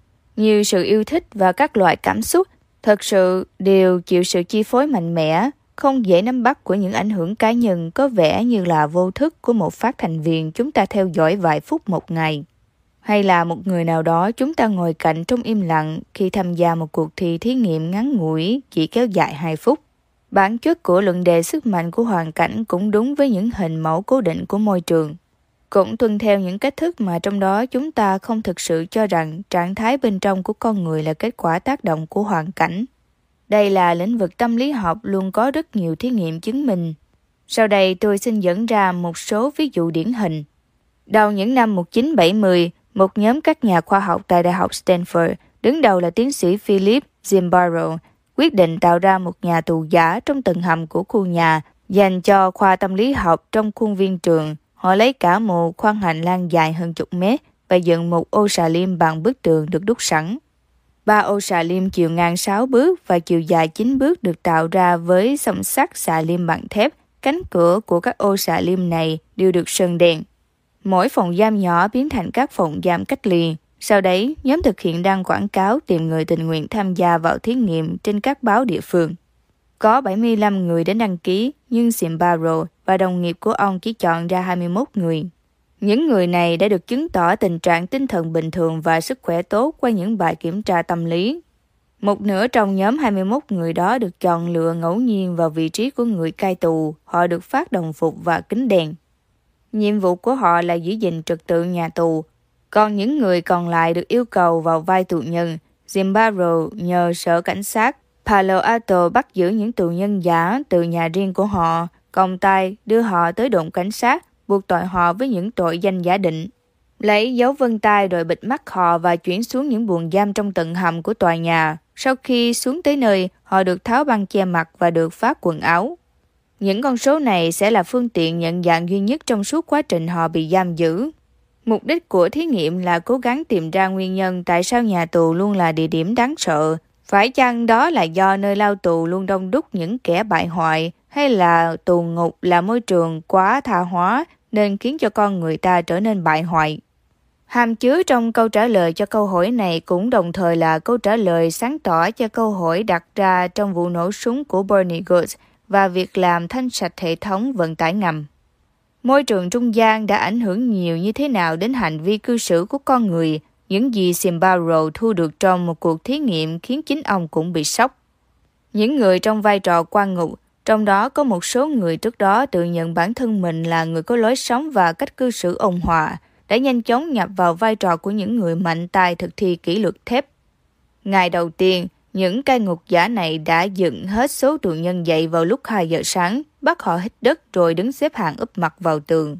như sự yêu thích và các loại cảm xúc, thật sự đều chịu sự chi phối mạnh mẽ, không dễ nắm bắt của những ảnh hưởng cá nhân có vẻ như là vô thức của một phát thanh viên chúng ta theo dõi vài phút một ngày. Hay là một người nào đó chúng ta ngồi cạnh trong im lặng khi tham gia một cuộc thi thí nghiệm ngắn ngủi chỉ kéo dài hai phút. Bản chất của luận đề sức mạnh của hoàn cảnh cũng đúng với những hình mẫu cố định của môi trường. Cũng tuân theo những cách thức mà trong đó chúng ta không thực sự cho rằng trạng thái bên trong của con người là kết quả tác động của hoàn cảnh. Đây là lĩnh vực tâm lý học luôn có rất nhiều thí nghiệm chứng minh. Sau đây tôi xin dẫn ra một số ví dụ điển hình. Đầu những năm một nghìn chín trăm bảy mươi, một nhóm các nhà khoa học tại Đại học Stanford, đứng đầu là tiến sĩ Philip Zimbardo, quyết định tạo ra một nhà tù giả trong tầng hầm của khu nhà dành cho khoa tâm lý học trong khuôn viên trường. Họ lấy cả một khoang hành lang dài hơn chục mét và dựng một ô xà lim bằng bức tường được đúc sẵn. Ba ô xà lim chiều ngang sáu bước và chiều dài chín bước được tạo ra với song sắt xà lim bằng thép. Cánh cửa của các ô xà lim này đều được sơn đèn. Mỗi phòng giam nhỏ biến thành các phòng giam cách ly. Sau đấy, nhóm thực hiện đăng quảng cáo tìm người tình nguyện tham gia vào thí nghiệm trên các báo địa phương. Có bảy mươi lăm người đến đăng ký, nhưng Zimbardo và đồng nghiệp của ông chỉ chọn ra hai mươi mốt người. Những người này đã được chứng tỏ tình trạng tinh thần bình thường và sức khỏe tốt qua những bài kiểm tra tâm lý. Một nửa trong nhóm hai mươi mốt người đó được chọn lựa ngẫu nhiên vào vị trí của người cai tù. Họ được phát đồng phục và kính đèn. Nhiệm vụ của họ là giữ gìn trật tự nhà tù. Còn những người còn lại được yêu cầu vào vai tù nhân. Zimbardo nhờ sở cảnh sát Palo Alto bắt giữ những tù nhân giả từ nhà riêng của họ, còng tay đưa họ tới đồn cảnh sát, buộc tội họ với những tội danh giả định. Lấy dấu vân tay rồi bịt mắt họ và chuyển xuống những buồng giam trong tầng hầm của tòa nhà. Sau khi xuống tới nơi, họ được tháo băng che mặt và được phát quần áo. Những con số này sẽ là phương tiện nhận dạng duy nhất trong suốt quá trình họ bị giam giữ. Mục đích của thí nghiệm là cố gắng tìm ra nguyên nhân tại sao nhà tù luôn là địa điểm đáng sợ. Phải chăng đó là do nơi lao tù luôn đông đúc những kẻ bại hoại, hay là tù ngục là môi trường quá tha hóa nên khiến cho con người ta trở nên bại hoại? Hàm chứa trong câu trả lời cho câu hỏi này cũng đồng thời là câu trả lời sáng tỏ cho câu hỏi đặt ra trong vụ nổ súng của Bernie Goetz và việc làm thanh sạch hệ thống vận tải ngầm. Môi trường trung gian đã ảnh hưởng nhiều như thế nào đến hành vi cư xử của con người? Những gì Zimbardo thu được trong một cuộc thí nghiệm khiến chính ông cũng bị sốc. Những người trong vai trò quan ngục, trong đó có một số người trước đó tự nhận bản thân mình là người có lối sống và cách cư xử ôn hòa, đã nhanh chóng nhập vào vai trò của những người mạnh tay thực thi kỷ luật thép. Ngày đầu tiên, những cai ngục giả này đã dựng hết số tù nhân dậy vào lúc hai giờ sáng, bắt họ hít đất rồi đứng xếp hàng úp mặt vào tường.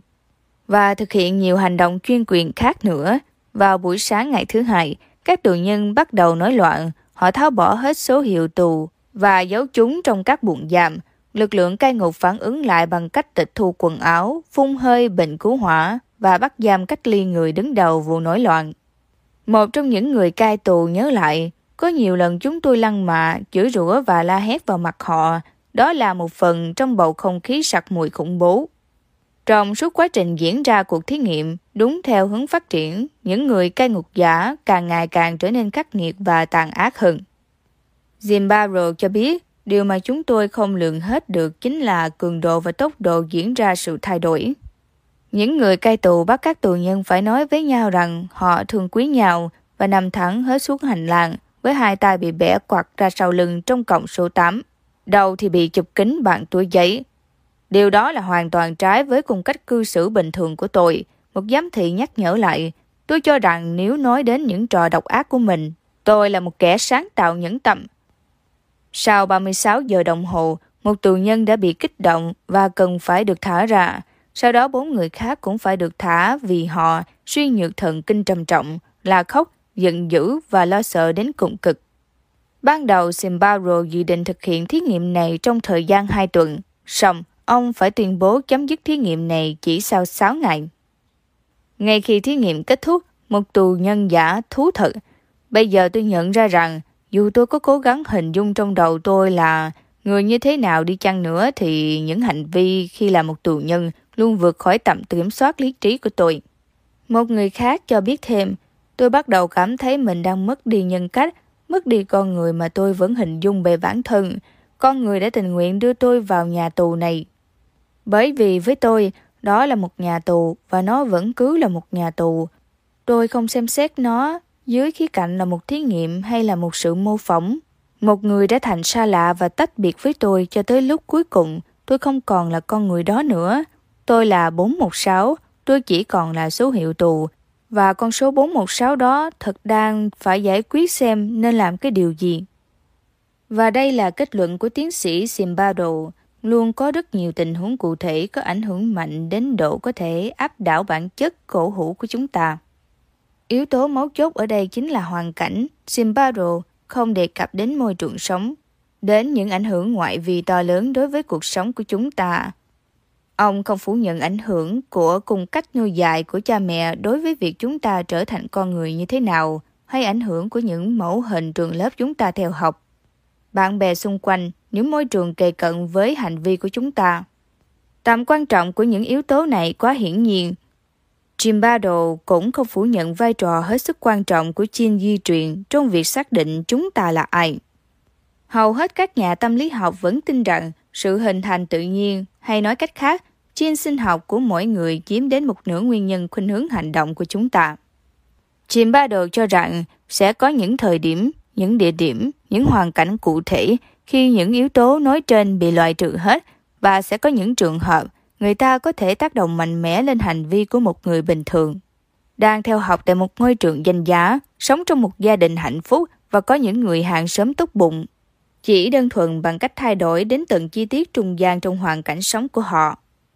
Và thực hiện nhiều hành động chuyên quyền khác nữa. Vào buổi sáng ngày thứ hai, các tù nhân bắt đầu nổi loạn. Họ tháo bỏ hết số hiệu tù và giấu chúng trong các buồng giam. Lực lượng cai ngục phản ứng lại bằng cách tịch thu quần áo, phun hơi bình cứu hỏa và bắt giam cách ly người đứng đầu vụ nổi loạn. Một trong những người cai tù nhớ lại, có nhiều lần chúng tôi lăng mạ, chửi rủa và la hét vào mặt họ. Đó là một phần trong bầu không khí sặc mùi khủng bố. Trong suốt quá trình diễn ra cuộc thí nghiệm, đúng theo hướng phát triển, những người cai ngục giả càng ngày càng trở nên khắc nghiệt và tàn ác hơn. Zimbardo cho biết, điều mà chúng tôi không lường hết được chính là cường độ và tốc độ diễn ra sự thay đổi. Những người cai tù bắt các tù nhân phải nói với nhau rằng họ thương quý nhau và nằm thẳng hết xuống hành lang với hai tay bị bẻ quặt ra sau lưng trong cổng số tám. Đầu thì bị chụp kính bằng túi giấy. Điều đó là hoàn toàn trái với cung cách cư xử bình thường của tôi. Một giám thị nhắc nhở lại. Tôi cho rằng nếu nói đến những trò độc ác của mình, tôi là một kẻ sáng tạo nhẫn tâm. Sau ba mươi sáu giờ đồng hồ, một tù nhân đã bị kích động và cần phải được thả ra. Sau đó bốn người khác cũng phải được thả vì họ suy nhược thần kinh trầm trọng, là khóc, giận dữ và lo sợ đến cùng cực. Ban đầu Simbaro dự định thực hiện thí nghiệm này trong thời gian hai tuần, song ông phải tuyên bố chấm dứt thí nghiệm này chỉ sau sáu ngày. Ngay khi thí nghiệm kết thúc, một tù nhân giả thú thực. Bây giờ tôi nhận ra rằng, dù tôi có cố gắng hình dung trong đầu tôi là người như thế nào đi chăng nữa thì những hành vi khi là một tù nhân luôn vượt khỏi tầm kiểm soát lý trí của tôi. Một người khác cho biết thêm, tôi bắt đầu cảm thấy mình đang mất đi nhân cách, mất đi con người mà tôi vẫn hình dung về bản thân, con người đã tình nguyện đưa tôi vào nhà tù này. Bởi vì với tôi, đó là một nhà tù và nó vẫn cứ là một nhà tù. Tôi không xem xét nó dưới khía cạnh là một thí nghiệm hay là một sự mô phỏng. Một người đã thành xa lạ và tách biệt với tôi cho tới lúc cuối cùng tôi không còn là con người đó nữa. Tôi là bốn một sáu, tôi chỉ còn là số hiệu tù. Và con số bốn một sáu đó thật đang phải giải quyết xem nên làm cái điều gì. Và đây là kết luận của tiến sĩ Simbado. Luôn có rất nhiều tình huống cụ thể có ảnh hưởng mạnh đến độ có thể áp đảo bản chất cổ hủ của chúng ta. Yếu tố mấu chốt ở đây chính là hoàn cảnh. Simbado không đề cập đến môi trường sống, đến những ảnh hưởng ngoại vi to lớn đối với cuộc sống của chúng ta. Ông không phủ nhận ảnh hưởng của cung cách nuôi dạy của cha mẹ đối với việc chúng ta trở thành con người như thế nào, hay ảnh hưởng của những mẫu hình trường lớp chúng ta theo học, bạn bè xung quanh, những môi trường kề cận với hành vi của chúng ta. Tầm quan trọng của những yếu tố này quá hiển nhiên. Simbado cũng không phủ nhận vai trò hết sức quan trọng của gene di truyền trong việc xác định chúng ta là ai. Hầu hết các nhà tâm lý học vẫn tin rằng sự hình thành tự nhiên, hay nói cách khác, gene sinh học của mỗi người chiếm đến một nửa nguyên nhân khuynh hướng hành động của chúng ta. Simbado cho rằng sẽ có những thời điểm, những địa điểm, những hoàn cảnh cụ thể khi những yếu tố nói trên bị loại trừ hết, và sẽ có những trường hợp người ta có thể tác động mạnh mẽ lên hành vi của một người bình thường. Đang theo học tại một ngôi trường danh giá, sống trong một gia đình hạnh phúc và có những người hàng xóm tốt bụng, chỉ đơn thuần bằng cách thay đổi đến từng chi tiết trung gian trong hoàn cảnh sống của họ.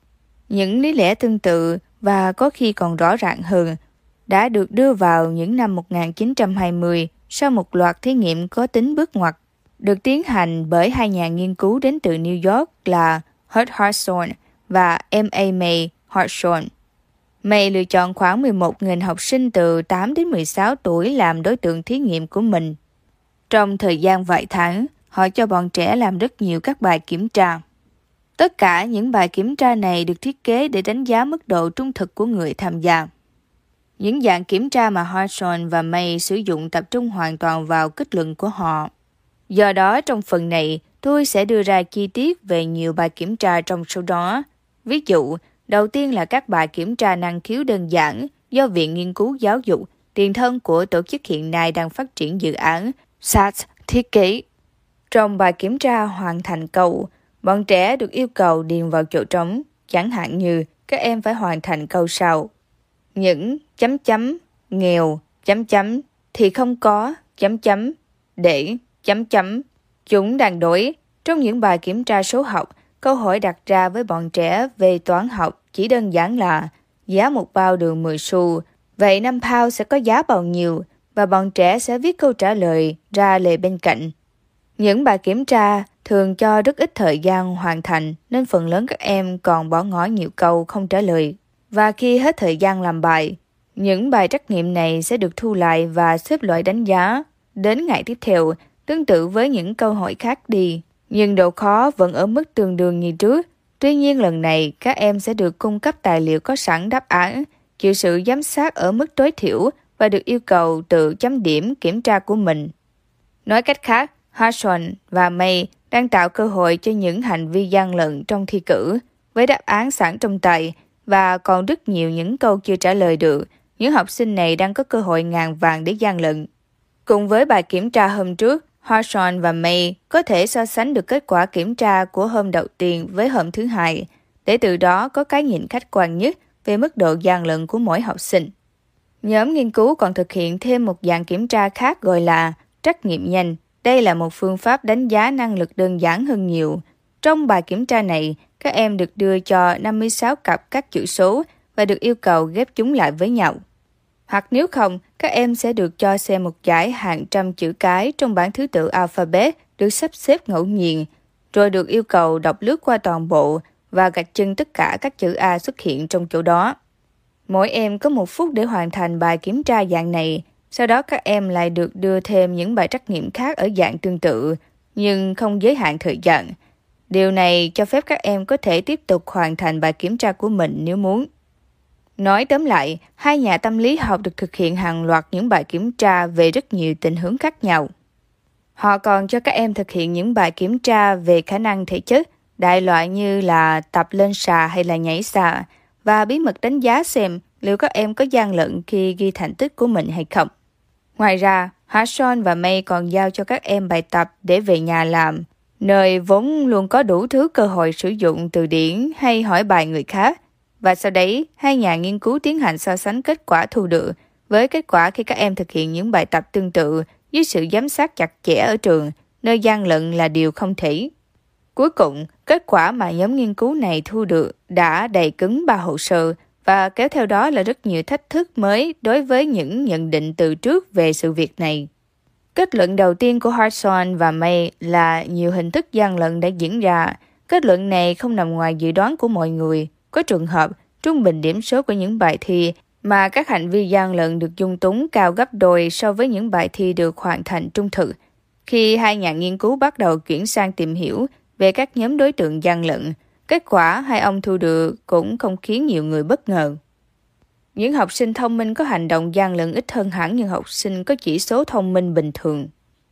Những lý lẽ tương tự và có khi còn rõ ràng hơn đã được đưa vào những năm một nghìn chín trăm hai mươi sau một loạt thí nghiệm có tính bước ngoặt, được tiến hành bởi hai nhà nghiên cứu đến từ New York là Hurt Hartshorne và em a May Hartshorne. May lựa chọn khoảng mười một nghìn học sinh từ tám đến mười sáu tuổi làm đối tượng thí nghiệm của mình. Trong thời gian vài tháng, họ cho bọn trẻ làm rất nhiều các bài kiểm tra. Tất cả những bài kiểm tra này được thiết kế để đánh giá mức độ trung thực của người tham gia. Những dạng kiểm tra mà Hartshorne và May sử dụng tập trung hoàn toàn vào kết luận của họ. Do đó, trong phần này, tôi sẽ đưa ra chi tiết về nhiều bài kiểm tra trong số đó. Ví dụ, đầu tiên là các bài kiểm tra năng khiếu đơn giản do Viện Nghiên cứu Giáo dục, tiền thân của tổ chức hiện nay đang phát triển dự án ét a tê thiết kế. Trong bài kiểm tra hoàn thành câu, bọn trẻ được yêu cầu điền vào chỗ trống, chẳng hạn như các em phải hoàn thành câu sau. Những chấm chấm, nghèo, chấm chấm, thì không có, chấm chấm, để, chấm chấm. Chúng đang đổi. Trong những bài kiểm tra số học, câu hỏi đặt ra với bọn trẻ về toán học chỉ đơn giản là giá một bao đường mười xu, vậy năm pound sẽ có giá bao nhiêu? Và bọn trẻ sẽ viết câu trả lời ra lề bên cạnh. Những bài kiểm tra thường cho rất ít thời gian hoàn thành nên phần lớn các em còn bỏ ngỏ nhiều câu không trả lời. Và khi hết thời gian làm bài, những bài trắc nghiệm này sẽ được thu lại và xếp loại đánh giá. Đến ngày tiếp theo, tương tự với những câu hỏi khác đi, nhưng độ khó vẫn ở mức tương đương như trước. Tuy nhiên lần này, các em sẽ được cung cấp tài liệu có sẵn đáp án, chịu sự giám sát ở mức tối thiểu và được yêu cầu tự chấm điểm kiểm tra của mình. Nói cách khác, Hartshorne và May đang tạo cơ hội cho những hành vi gian lận trong thi cử, với đáp án sẵn trong tay và còn rất nhiều những câu chưa trả lời được. Những học sinh này đang có cơ hội ngàn vàng để gian lận. Cùng với bài kiểm tra hôm trước, Hartshorne và May có thể so sánh được kết quả kiểm tra của hôm đầu tiên với hôm thứ hai. để từ đó có cái nhìn khách quan nhất về mức độ gian lận của mỗi học sinh. Nhóm nghiên cứu còn thực hiện thêm một dạng kiểm tra khác gọi là trắc nghiệm nhanh. Đây là một phương pháp đánh giá năng lực đơn giản hơn nhiều. Trong bài kiểm tra này, các em được đưa cho năm mươi sáu cặp các chữ số và được yêu cầu ghép chúng lại với nhau. Hoặc nếu không, các em sẽ được cho xem một dải hàng trăm chữ cái trong bảng thứ tự alphabet được sắp xếp ngẫu nhiên, rồi được yêu cầu đọc lướt qua toàn bộ và gạch chân tất cả các chữ A xuất hiện trong chỗ đó. Mỗi em có một phút để hoàn thành bài kiểm tra dạng này, sau đó các em lại được đưa thêm những bài trắc nghiệm khác ở dạng tương tự, nhưng không giới hạn thời gian. Điều này cho phép các em có thể tiếp tục hoàn thành bài kiểm tra của mình nếu muốn. Nói tóm lại, hai nhà tâm lý học được thực hiện hàng loạt những bài kiểm tra về rất nhiều tình huống khác nhau. Họ còn cho các em thực hiện những bài kiểm tra về khả năng thể chất, đại loại như là tập lên xà hay là nhảy xà, và bí mật đánh giá xem liệu các em có gian lận khi ghi thành tích của mình hay không. Ngoài ra, Harrison và May còn giao cho các em bài tập để về nhà làm, nơi vốn luôn có đủ thứ cơ hội sử dụng từ điển hay hỏi bài người khác. Và sau đấy, hai nhà nghiên cứu tiến hành so sánh kết quả thu được với kết quả khi các em thực hiện những bài tập tương tự dưới sự giám sát chặt chẽ ở trường, nơi gian lận là điều không thể. Cuối cùng, kết quả mà nhóm nghiên cứu này thu được đã đầy cứng ba hồ sơ và kéo theo đó là rất nhiều thách thức mới đối với những nhận định từ trước về sự việc này. Kết luận đầu tiên của Harrison và May là nhiều hình thức gian lận đã diễn ra. Kết luận này không nằm ngoài dự đoán của mọi người. Có trường hợp trung bình điểm số của những bài thi mà các hành vi gian lận được dung túng cao gấp đôi so với những bài thi được hoàn thành trung thực. Khi hai nhà nghiên cứu bắt đầu chuyển sang tìm hiểu về các nhóm đối tượng gian lận, kết quả hai ông thu được cũng không khiến nhiều người bất ngờ. Những học sinh thông minh có hành động gian lận ít hơn hẳn những học sinh có chỉ số thông minh bình thường.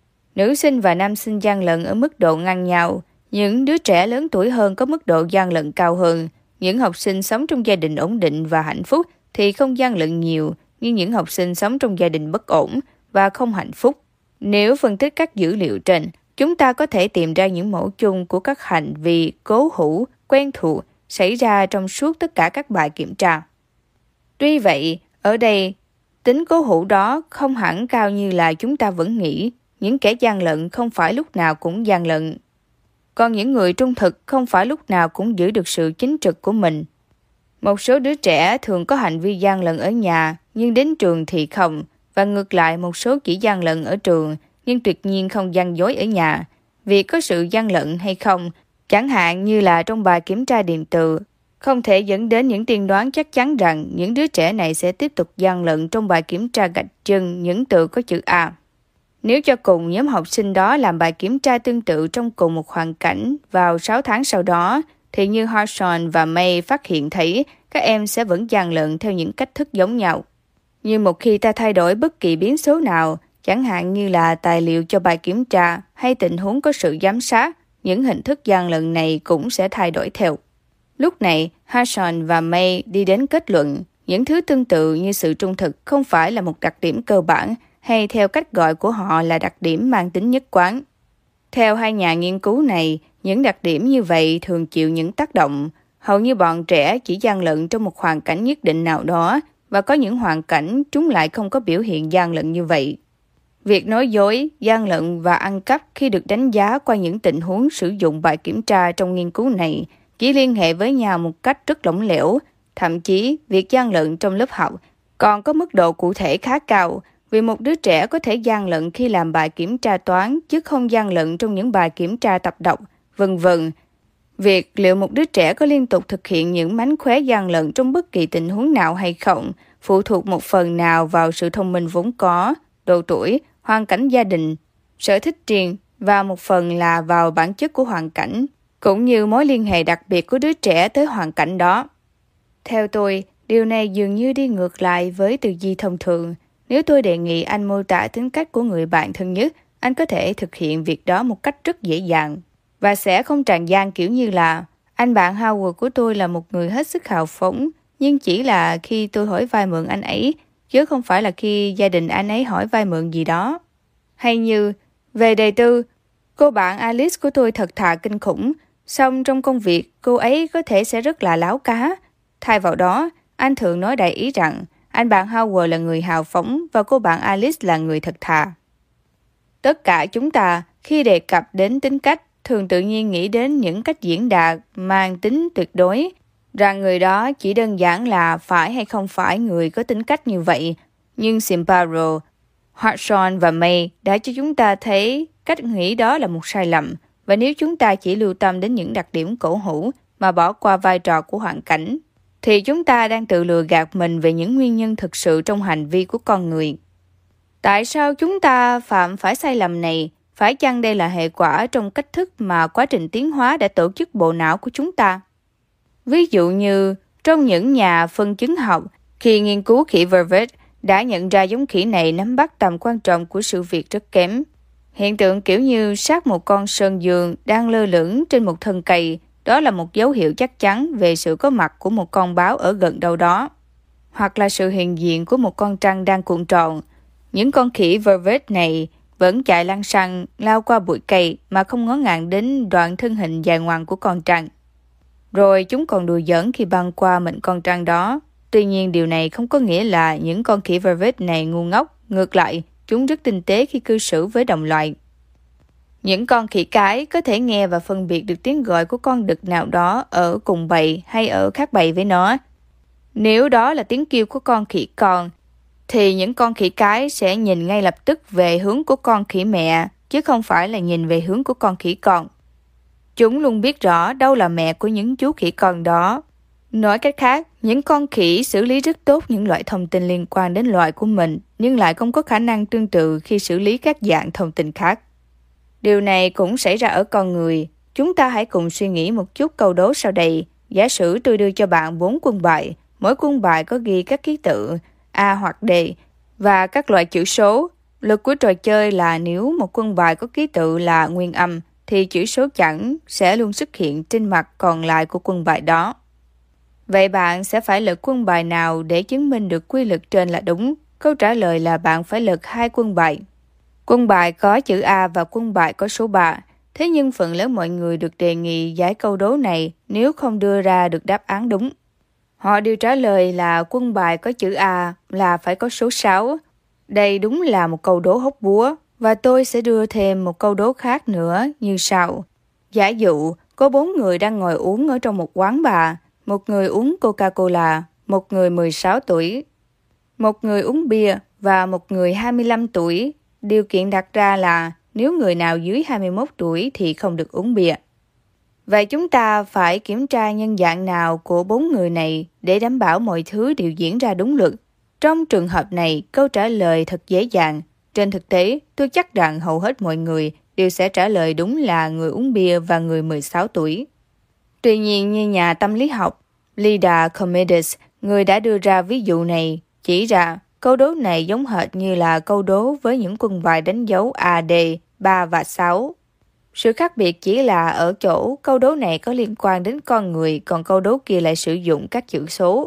Nữ sinh và nam sinh gian lận ở mức độ ngang nhau, những đứa trẻ lớn tuổi hơn có mức độ gian lận cao hơn. Những học sinh sống trong gia đình ổn định và hạnh phúc thì không gian lận nhiều, nhưng những học sinh sống trong gia đình bất ổn và không hạnh phúc. Nếu phân tích các dữ liệu trên, chúng ta có thể tìm ra những mẫu chung của các hành vi cố hữu, quen thuộc xảy ra trong suốt tất cả các bài kiểm tra. Tuy vậy, ở đây, tính cố hữu đó không hẳn cao như là chúng ta vẫn nghĩ. Những kẻ gian lận không phải lúc nào cũng gian lận. Còn những người trung thực không phải lúc nào cũng giữ được sự chính trực của mình. Một số đứa trẻ thường có hành vi gian lận ở nhà, nhưng đến trường thì không. Và ngược lại, một số chỉ gian lận ở trường, nhưng tuyệt nhiên không gian dối ở nhà. Việc có sự gian lận hay không, chẳng hạn như là trong bài kiểm tra điện tử, không thể dẫn đến những tiên đoán chắc chắn rằng những đứa trẻ này sẽ tiếp tục gian lận trong bài kiểm tra gạch chân những từ có chữ A. Nếu cho cùng nhóm học sinh đó làm bài kiểm tra tương tự trong cùng một hoàn cảnh vào sáu tháng sau đó, thì như Harrison và May phát hiện thấy các em sẽ vẫn gian lận theo những cách thức giống nhau. Nhưng một khi ta thay đổi bất kỳ biến số nào, chẳng hạn như là tài liệu cho bài kiểm tra hay tình huống có sự giám sát, những hình thức gian lận này cũng sẽ thay đổi theo. Lúc này, Harrison và May đi đến kết luận, những thứ tương tự như sự trung thực không phải là một đặc điểm cơ bản, hay theo cách gọi của họ là đặc điểm mang tính nhất quán. Theo hai nhà nghiên cứu này, những đặc điểm như vậy thường chịu những tác động. Hầu như bọn trẻ chỉ gian lận trong một hoàn cảnh nhất định nào đó, và có những hoàn cảnh chúng lại không có biểu hiện gian lận như vậy. Việc nói dối, gian lận và ăn cắp khi được đánh giá qua những tình huống sử dụng bài kiểm tra trong nghiên cứu này chỉ liên hệ với nhau một cách rất lỏng lẻo. Thậm chí, việc gian lận trong lớp học còn có mức độ cụ thể khá cao, vì một đứa trẻ có thể gian lận khi làm bài kiểm tra toán chứ không gian lận trong những bài kiểm tra tập đọc, vân vân. Việc liệu một đứa trẻ có liên tục thực hiện những mánh khóe gian lận trong bất kỳ tình huống nào hay không phụ thuộc một phần nào vào sự thông minh vốn có, độ tuổi, hoàn cảnh gia đình, sở thích riêng và một phần là vào bản chất của hoàn cảnh, cũng như mối liên hệ đặc biệt của đứa trẻ tới hoàn cảnh đó. Theo tôi, điều này dường như đi ngược lại với tư duy thông thường. Nếu tôi đề nghị anh mô tả tính cách của người bạn thân nhất, anh có thể thực hiện việc đó một cách rất dễ dàng. Và sẽ không tràn gian kiểu như là anh bạn Howard của tôi là một người hết sức hào phóng, nhưng chỉ là khi tôi hỏi vay mượn anh ấy, chứ không phải là khi gia đình anh ấy hỏi vay mượn gì đó. Hay như, về đề tư, cô bạn Alice của tôi thật thà kinh khủng, Song trong công việc, cô ấy có thể sẽ rất là láo cá. Thay vào đó, anh thường nói đại ý rằng anh bạn Howard là người hào phóng và cô bạn Alice là người thật thà. Tất cả chúng ta, khi đề cập đến tính cách, thường tự nhiên nghĩ đến những cách diễn đạt mang tính tuyệt đối, rằng người đó chỉ đơn giản là phải hay không phải người có tính cách như vậy. Nhưng Simparo, Hodgson và May đã cho chúng ta thấy cách nghĩ đó là một sai lầm, và nếu chúng ta chỉ lưu tâm đến những đặc điểm cổ hủ mà bỏ qua vai trò của hoàn cảnh, thì chúng ta đang tự lừa gạt mình về những nguyên nhân thực sự trong hành vi của con người. Tại sao chúng ta phạm phải sai lầm này? Phải chăng đây là hệ quả trong cách thức mà quá trình tiến hóa đã tổ chức bộ não của chúng ta? Ví dụ như, trong những nhà phân chứng học, khi nghiên cứu khỉ Vervet, đã nhận ra giống khỉ này nắm bắt tầm quan trọng của sự việc rất kém. Hiện tượng kiểu như sát một con sơn dương đang lơ lửng trên một thân cây, đó là một dấu hiệu chắc chắn về sự có mặt của một con báo ở gần đâu đó. Hoặc là sự hiện diện của một con trăng đang cuộn tròn. Những con khỉ Vervet này vẫn chạy lăng xăng lao qua bụi cây mà không ngó ngàng đến đoạn thân hình dài ngoằng của con trăng. Rồi chúng còn đùa giỡn khi băng qua mệnh con trăng đó. Tuy nhiên điều này không có nghĩa là những con khỉ Vervet này ngu ngốc. Ngược lại, chúng rất tinh tế khi cư xử với đồng loại. Những con khỉ cái có thể nghe và phân biệt được tiếng gọi của con đực nào đó ở cùng bầy hay ở khác bầy với nó. Nếu đó là tiếng kêu của con khỉ con, thì những con khỉ cái sẽ nhìn ngay lập tức về hướng của con khỉ mẹ, chứ không phải là nhìn về hướng của con khỉ con. Chúng luôn biết rõ đâu là mẹ của những chú khỉ con đó. Nói cách khác, những con khỉ xử lý rất tốt những loại thông tin liên quan đến loại của mình, nhưng lại không có khả năng tương tự khi xử lý các dạng thông tin khác. Điều này cũng xảy ra ở con người. Chúng ta hãy cùng suy nghĩ một chút câu đố sau đây. Giả sử tôi đưa cho bạn bốn quân bài, mỗi quân bài có ghi các ký tự A hoặc D và các loại chữ số. Luật của trò chơi là nếu một quân bài có ký tự là nguyên âm, thì chữ số chẵn sẽ luôn xuất hiện trên mặt còn lại của quân bài đó. Vậy bạn sẽ phải lật quân bài nào để chứng minh được quy luật trên là đúng? Câu trả lời là bạn phải lật hai quân bài. Quân bài có chữ A và quân bài có số ba. Thế nhưng phần lớn mọi người được đề nghị giải câu đố này nếu không đưa ra được đáp án đúng. Họ đều trả lời là quân bài có chữ A là phải có số sáu. Đây đúng là một câu đố hóc búa, và tôi sẽ đưa thêm một câu đố khác nữa như sau. Giả dụ, có bốn người đang ngồi uống ở trong một quán bar. Một người uống Coca-Cola, một người mười sáu tuổi, một người uống bia và một người hai mươi lăm tuổi. Điều kiện đặt ra là nếu người nào dưới hai mươi mốt tuổi thì không được uống bia. Vậy chúng ta phải kiểm tra nhân dạng nào của bốn người này để đảm bảo mọi thứ đều diễn ra đúng luật. Trong trường hợp này, câu trả lời thật dễ dàng. Trên thực tế, tôi chắc rằng hầu hết mọi người đều sẽ trả lời đúng là người uống bia và người mười sáu tuổi. Tuy nhiên, như nhà tâm lý học Lida Comedes, người đã đưa ra ví dụ này, chỉ ra câu đố này giống hệt như là câu đố với những quân bài đánh dấu A, D, ba và sáu. Sự khác biệt chỉ là ở chỗ câu đố này có liên quan đến con người, còn câu đố kia lại sử dụng các chữ số.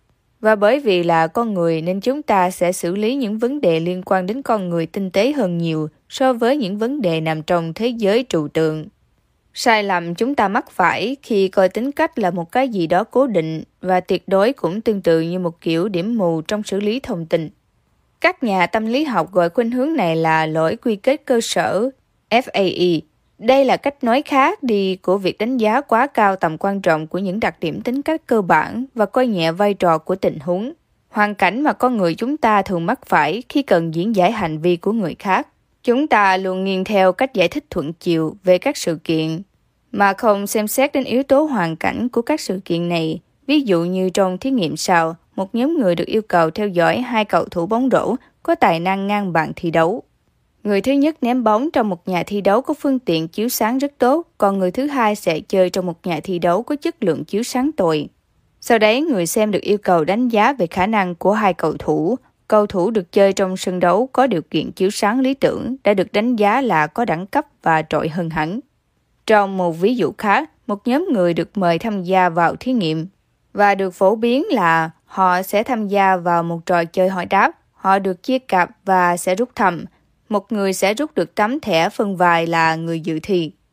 Và bởi vì là con người nên chúng ta sẽ xử lý những vấn đề liên quan đến con người tinh tế hơn nhiều so với những vấn đề nằm trong thế giới trừu tượng. Sai lầm chúng ta mắc phải khi coi tính cách là một cái gì đó cố định và tuyệt đối cũng tương tự như một kiểu điểm mù trong xử lý thông tin. Các nhà tâm lý học gọi khuynh hướng này là lỗi quy kết cơ sở F A E. Đây là cách nói khác đi của việc đánh giá quá cao tầm quan trọng của những đặc điểm tính cách cơ bản và coi nhẹ vai trò của tình huống, hoàn cảnh mà con người chúng ta thường mắc phải khi cần diễn giải hành vi của người khác. Chúng ta luôn nghiêng theo cách giải thích thuận chiều về các sự kiện, mà không xem xét đến yếu tố hoàn cảnh của các sự kiện này. Ví dụ như trong thí nghiệm sau, một nhóm người được yêu cầu theo dõi hai cầu thủ bóng rổ có tài năng ngang bằng thi đấu. Người thứ nhất ném bóng trong một nhà thi đấu có phương tiện chiếu sáng rất tốt, còn người thứ hai sẽ chơi trong một nhà thi đấu có chất lượng chiếu sáng tồi. Sau đấy, người xem được yêu cầu đánh giá về khả năng của hai cầu thủ. Cầu thủ được chơi trong sân đấu có điều kiện chiếu sáng lý tưởng đã được đánh giá là có đẳng cấp và trội hơn hẳn. Trong một ví dụ khác, một nhóm người được mời tham gia vào thí nghiệm và được phổ biến là họ sẽ tham gia vào một trò chơi hỏi đáp. Họ được chia cặp và sẽ rút thăm. Một người sẽ rút được tấm thẻ phân vai là người dự thi.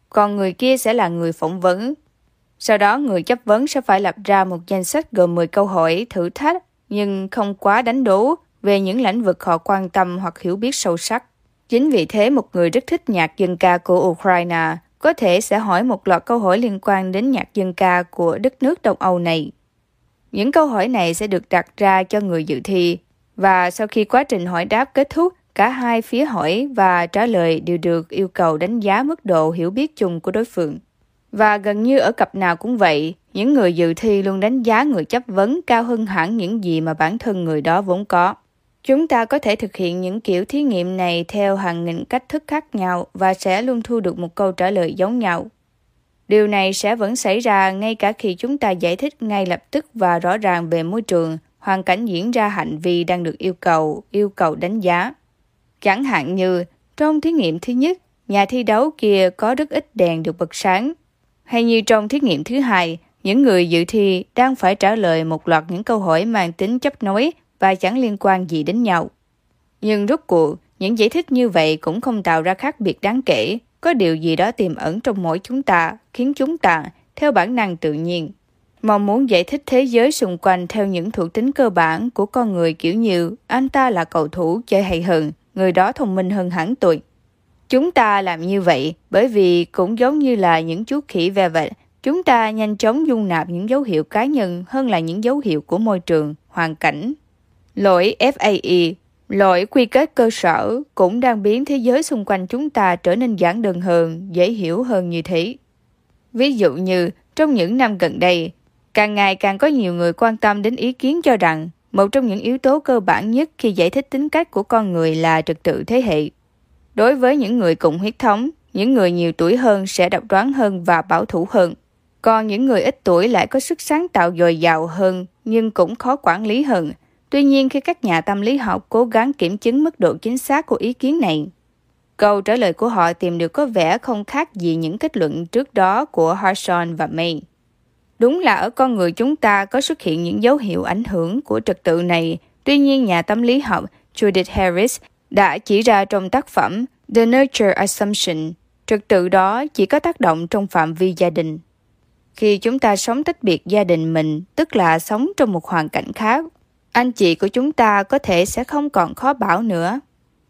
còn người kia sẽ là người phỏng vấn. Sau đó người chất vấn sẽ phải lập ra một danh sách gồm mười câu hỏi thử thách nhưng không quá đánh đố về những lĩnh vực họ quan tâm hoặc hiểu biết sâu sắc. Chính vì thế, một người rất thích nhạc dân ca của Ukraine có thể sẽ hỏi một loạt câu hỏi liên quan đến nhạc dân ca của đất nước Đông Âu này. Những câu hỏi này sẽ được đặt ra cho người dự thi, và sau khi quá trình hỏi đáp kết thúc, cả hai phía hỏi và trả lời đều được yêu cầu đánh giá mức độ hiểu biết chung của đối phương. Và gần như ở cặp nào cũng vậy, những người dự thi luôn đánh giá người chất vấn cao hơn hẳn những gì mà bản thân người đó vốn có. Chúng ta có thể thực hiện những kiểu thí nghiệm này theo hàng nghìn cách thức khác nhau và sẽ luôn thu được một câu trả lời giống nhau. Điều này sẽ vẫn xảy ra ngay cả khi chúng ta giải thích ngay lập tức và rõ ràng về môi trường, hoàn cảnh diễn ra hành vi đang được yêu cầu, yêu cầu đánh giá. Chẳng hạn như, trong thí nghiệm thứ nhất, nhà thi đấu kia có rất ít đèn được bật sáng. Hay như trong thí nghiệm thứ hai, những người dự thi đang phải trả lời một loạt những câu hỏi mang tính chấp nối và chẳng liên quan gì đến nhau. Nhưng rốt cuộc, những giải thích như vậy cũng không tạo ra khác biệt đáng kể. Có điều gì đó tiềm ẩn trong mỗi chúng ta, khiến chúng ta, theo bản năng tự nhiên, mong muốn giải thích thế giới xung quanh theo những thuộc tính cơ bản của con người, kiểu như anh ta là cầu thủ chơi hay hơn, người đó thông minh hơn hẳn tôi. Chúng ta làm như vậy bởi vì cũng giống như là những chú khỉ ve vệt, chúng ta nhanh chóng dung nạp những dấu hiệu cá nhân hơn là những dấu hiệu của môi trường, hoàn cảnh. Lỗi F A E, lỗi quy kết cơ sở, cũng đang biến thế giới xung quanh chúng ta trở nên giản đơn hơn, dễ hiểu hơn như thế. Ví dụ như, trong những năm gần đây, càng ngày càng có nhiều người quan tâm đến ý kiến cho rằng một trong những yếu tố cơ bản nhất khi giải thích tính cách của con người là trật tự thế hệ. Đối với những người cùng huyết thống, những người nhiều tuổi hơn sẽ độc đoán hơn và bảo thủ hơn. Còn những người ít tuổi lại có sức sáng tạo dồi dào hơn nhưng cũng khó quản lý hơn. Tuy nhiên, khi các nhà tâm lý học cố gắng kiểm chứng mức độ chính xác của ý kiến này, câu trả lời của họ tìm được có vẻ không khác gì những kết luận trước đó của Harrison và May. Đúng là ở con người chúng ta có xuất hiện những dấu hiệu ảnh hưởng của trật tự này. Tuy nhiên, nhà tâm lý học Judith Harris đã chỉ ra trong tác phẩm The Nurture Assumption, trật tự đó chỉ có tác động trong phạm vi gia đình. Khi chúng ta sống tách biệt gia đình mình, tức là sống trong một hoàn cảnh khác, anh chị của chúng ta có thể sẽ không còn khó bảo nữa.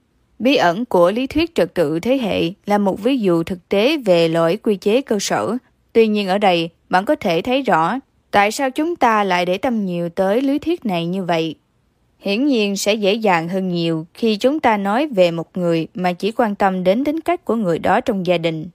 Bí ẩn của lý thuyết trật tự thế hệ là một ví dụ thực tế về lỗi quy chế cơ sở. Tuy nhiên ở đây, bạn có thể thấy rõ tại sao chúng ta lại để tâm nhiều tới lý thuyết này như vậy. Hiển nhiên sẽ dễ dàng hơn nhiều khi chúng ta nói về một người mà chỉ quan tâm đến tính cách của người đó trong gia đình.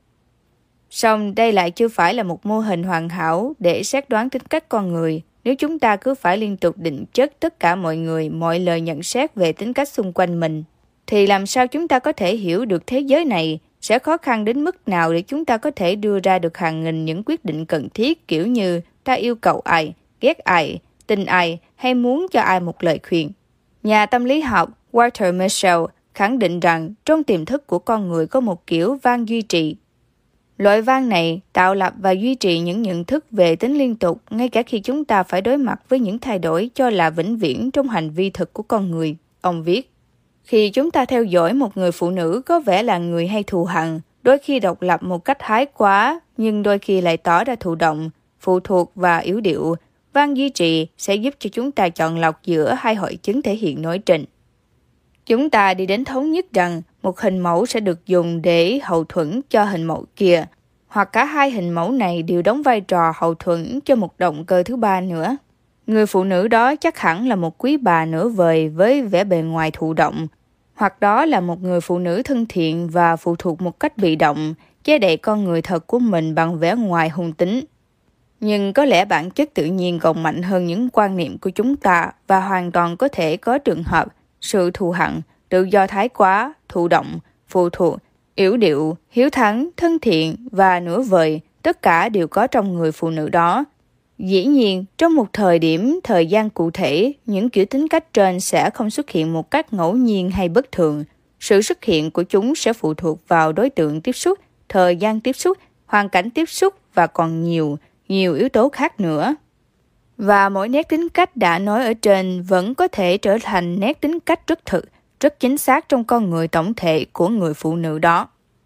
Song đây lại chưa phải là một mô hình hoàn hảo để xét đoán tính cách con người. Nếu chúng ta cứ phải liên tục định chất tất cả mọi người, mọi lời nhận xét về tính cách xung quanh mình, thì làm sao chúng ta có thể hiểu được thế giới này? Sẽ khó khăn đến mức nào để chúng ta có thể đưa ra được hàng nghìn những quyết định cần thiết, kiểu như ta yêu cầu ai, ghét ai, tin ai hay muốn cho ai một lời khuyên. Nhà tâm lý học Walter Mischel khẳng định rằng trong tiềm thức của con người có một kiểu van duy trì. Loại van này tạo lập và duy trì những nhận thức về tính liên tục ngay cả khi chúng ta phải đối mặt với những thay đổi cho là vĩnh viễn trong hành vi thực của con người. Ông viết, khi chúng ta theo dõi một người phụ nữ có vẻ là người hay thù hằn, đôi khi độc lập một cách thái quá, nhưng đôi khi lại tỏ ra thụ động, phụ thuộc và yếu điệu, van duy trì sẽ giúp cho chúng ta chọn lọc giữa hai hội chứng thể hiện nói trên. Chúng ta đi đến thống nhất rằng một hình mẫu sẽ được dùng để hậu thuẫn cho hình mẫu kia, hoặc cả hai hình mẫu này đều đóng vai trò hậu thuẫn cho một động cơ thứ ba nữa. Người phụ nữ đó chắc hẳn là một quý bà nửa vời với vẻ bề ngoài thụ động, hoặc đó là một người phụ nữ thân thiện và phụ thuộc một cách bị động, che đậy con người thật của mình bằng vẻ ngoài hung tính. Nhưng có lẽ bản chất tự nhiên còn mạnh hơn những quan niệm của chúng ta và hoàn toàn có thể có trường hợp sự thù hằn, tự do thái quá, thụ động, phụ thuộc, yểu điệu, hiếu thắng, thân thiện và nửa vời, tất cả đều có trong người phụ nữ đó. Dĩ nhiên, trong một thời điểm, thời gian cụ thể, những kiểu tính cách trên sẽ không xuất hiện một cách ngẫu nhiên hay bất thường. Sự xuất hiện của chúng sẽ phụ thuộc vào đối tượng tiếp xúc, thời gian tiếp xúc, hoàn cảnh tiếp xúc và còn nhiều, nhiều yếu tố khác nữa. Và mỗi nét tính cách đã nói ở trên vẫn có thể trở thành nét tính cách rất thực, rất chính xác trong con người tổng thể của người phụ nữ đó.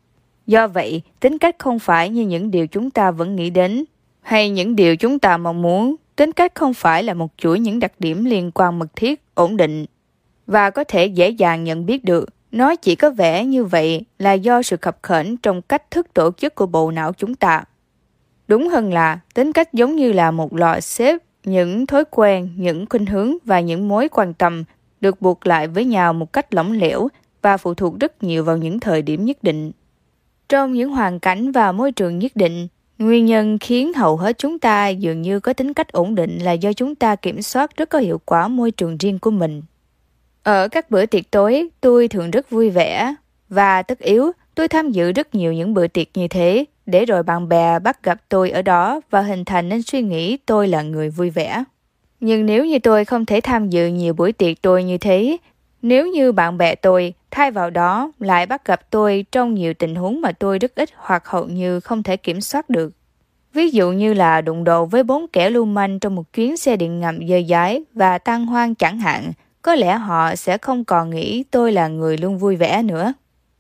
Do vậy, tính cách không phải như những điều chúng ta vẫn nghĩ đến, hay những điều chúng ta mong muốn. Tính cách không phải là một chuỗi những đặc điểm liên quan mật thiết, ổn định, và có thể dễ dàng nhận biết được. Nó chỉ có vẻ như vậy là do sự khập khểnh trong cách thức tổ chức của bộ não chúng ta. Đúng hơn là, tính cách giống như là một lò xếp, những thói quen, những khuynh hướng và những mối quan tâm được buộc lại với nhau một cách lỏng lẻo và phụ thuộc rất nhiều vào những thời điểm nhất định. Trong những hoàn cảnh và môi trường nhất định, nguyên nhân khiến hầu hết chúng ta dường như có tính cách ổn định là do chúng ta kiểm soát rất có hiệu quả môi trường riêng của mình. Ở các bữa tiệc tối, tôi thường rất vui vẻ, và tất yếu, tôi tham dự rất nhiều những bữa tiệc như thế, để rồi bạn bè bắt gặp tôi ở đó và hình thành nên suy nghĩ tôi là người vui vẻ. Nhưng nếu như tôi không thể tham dự nhiều buổi tiệc tôi như thế, nếu như bạn bè tôi thay vào đó lại bắt gặp tôi trong nhiều tình huống mà tôi rất ít hoặc hầu như không thể kiểm soát được. Ví dụ như là đụng độ với bốn kẻ lưu manh trong một chuyến xe điện ngầm dơ dái và tan hoang chẳng hạn, có lẽ họ sẽ không còn nghĩ tôi là người luôn vui vẻ nữa.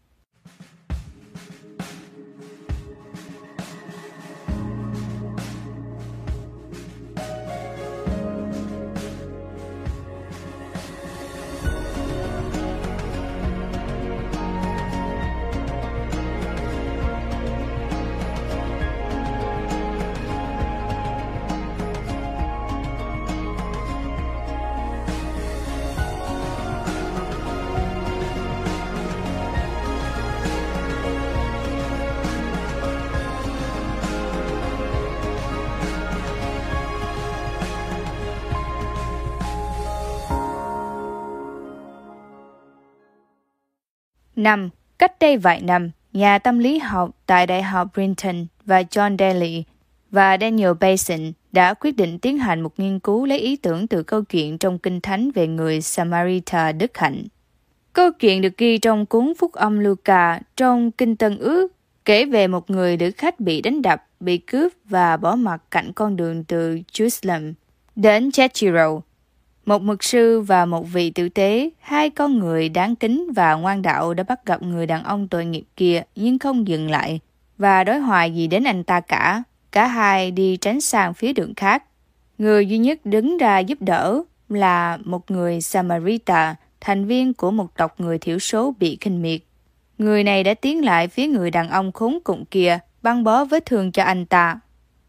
năm. Cách đây vài năm, nhà tâm lý học tại Đại học Princeton và John Daly và Daniel Basin đã quyết định tiến hành một nghiên cứu lấy ý tưởng từ câu chuyện trong Kinh Thánh về người Samaritan đức hạnh. Câu chuyện được ghi trong cuốn Phúc âm Luca trong Kinh Tân Ước, kể về một người lữ khách bị đánh đập, bị cướp và bỏ mặc cạnh con đường từ Jerusalem đến Jethro, một mục sư và một vị tử tế, hai con người đáng kính và ngoan đạo đã bắt gặp người đàn ông tội nghiệp kia nhưng không dừng lại và đối hoài gì đến anh ta cả. Cả hai đi tránh sang phía đường khác. Người duy nhất đứng ra giúp đỡ là một người Samaritan, thành viên của một tộc người thiểu số bị khinh miệt. Người này đã tiến lại phía người đàn ông khốn cùng kia, băng bó vết thương cho anh ta,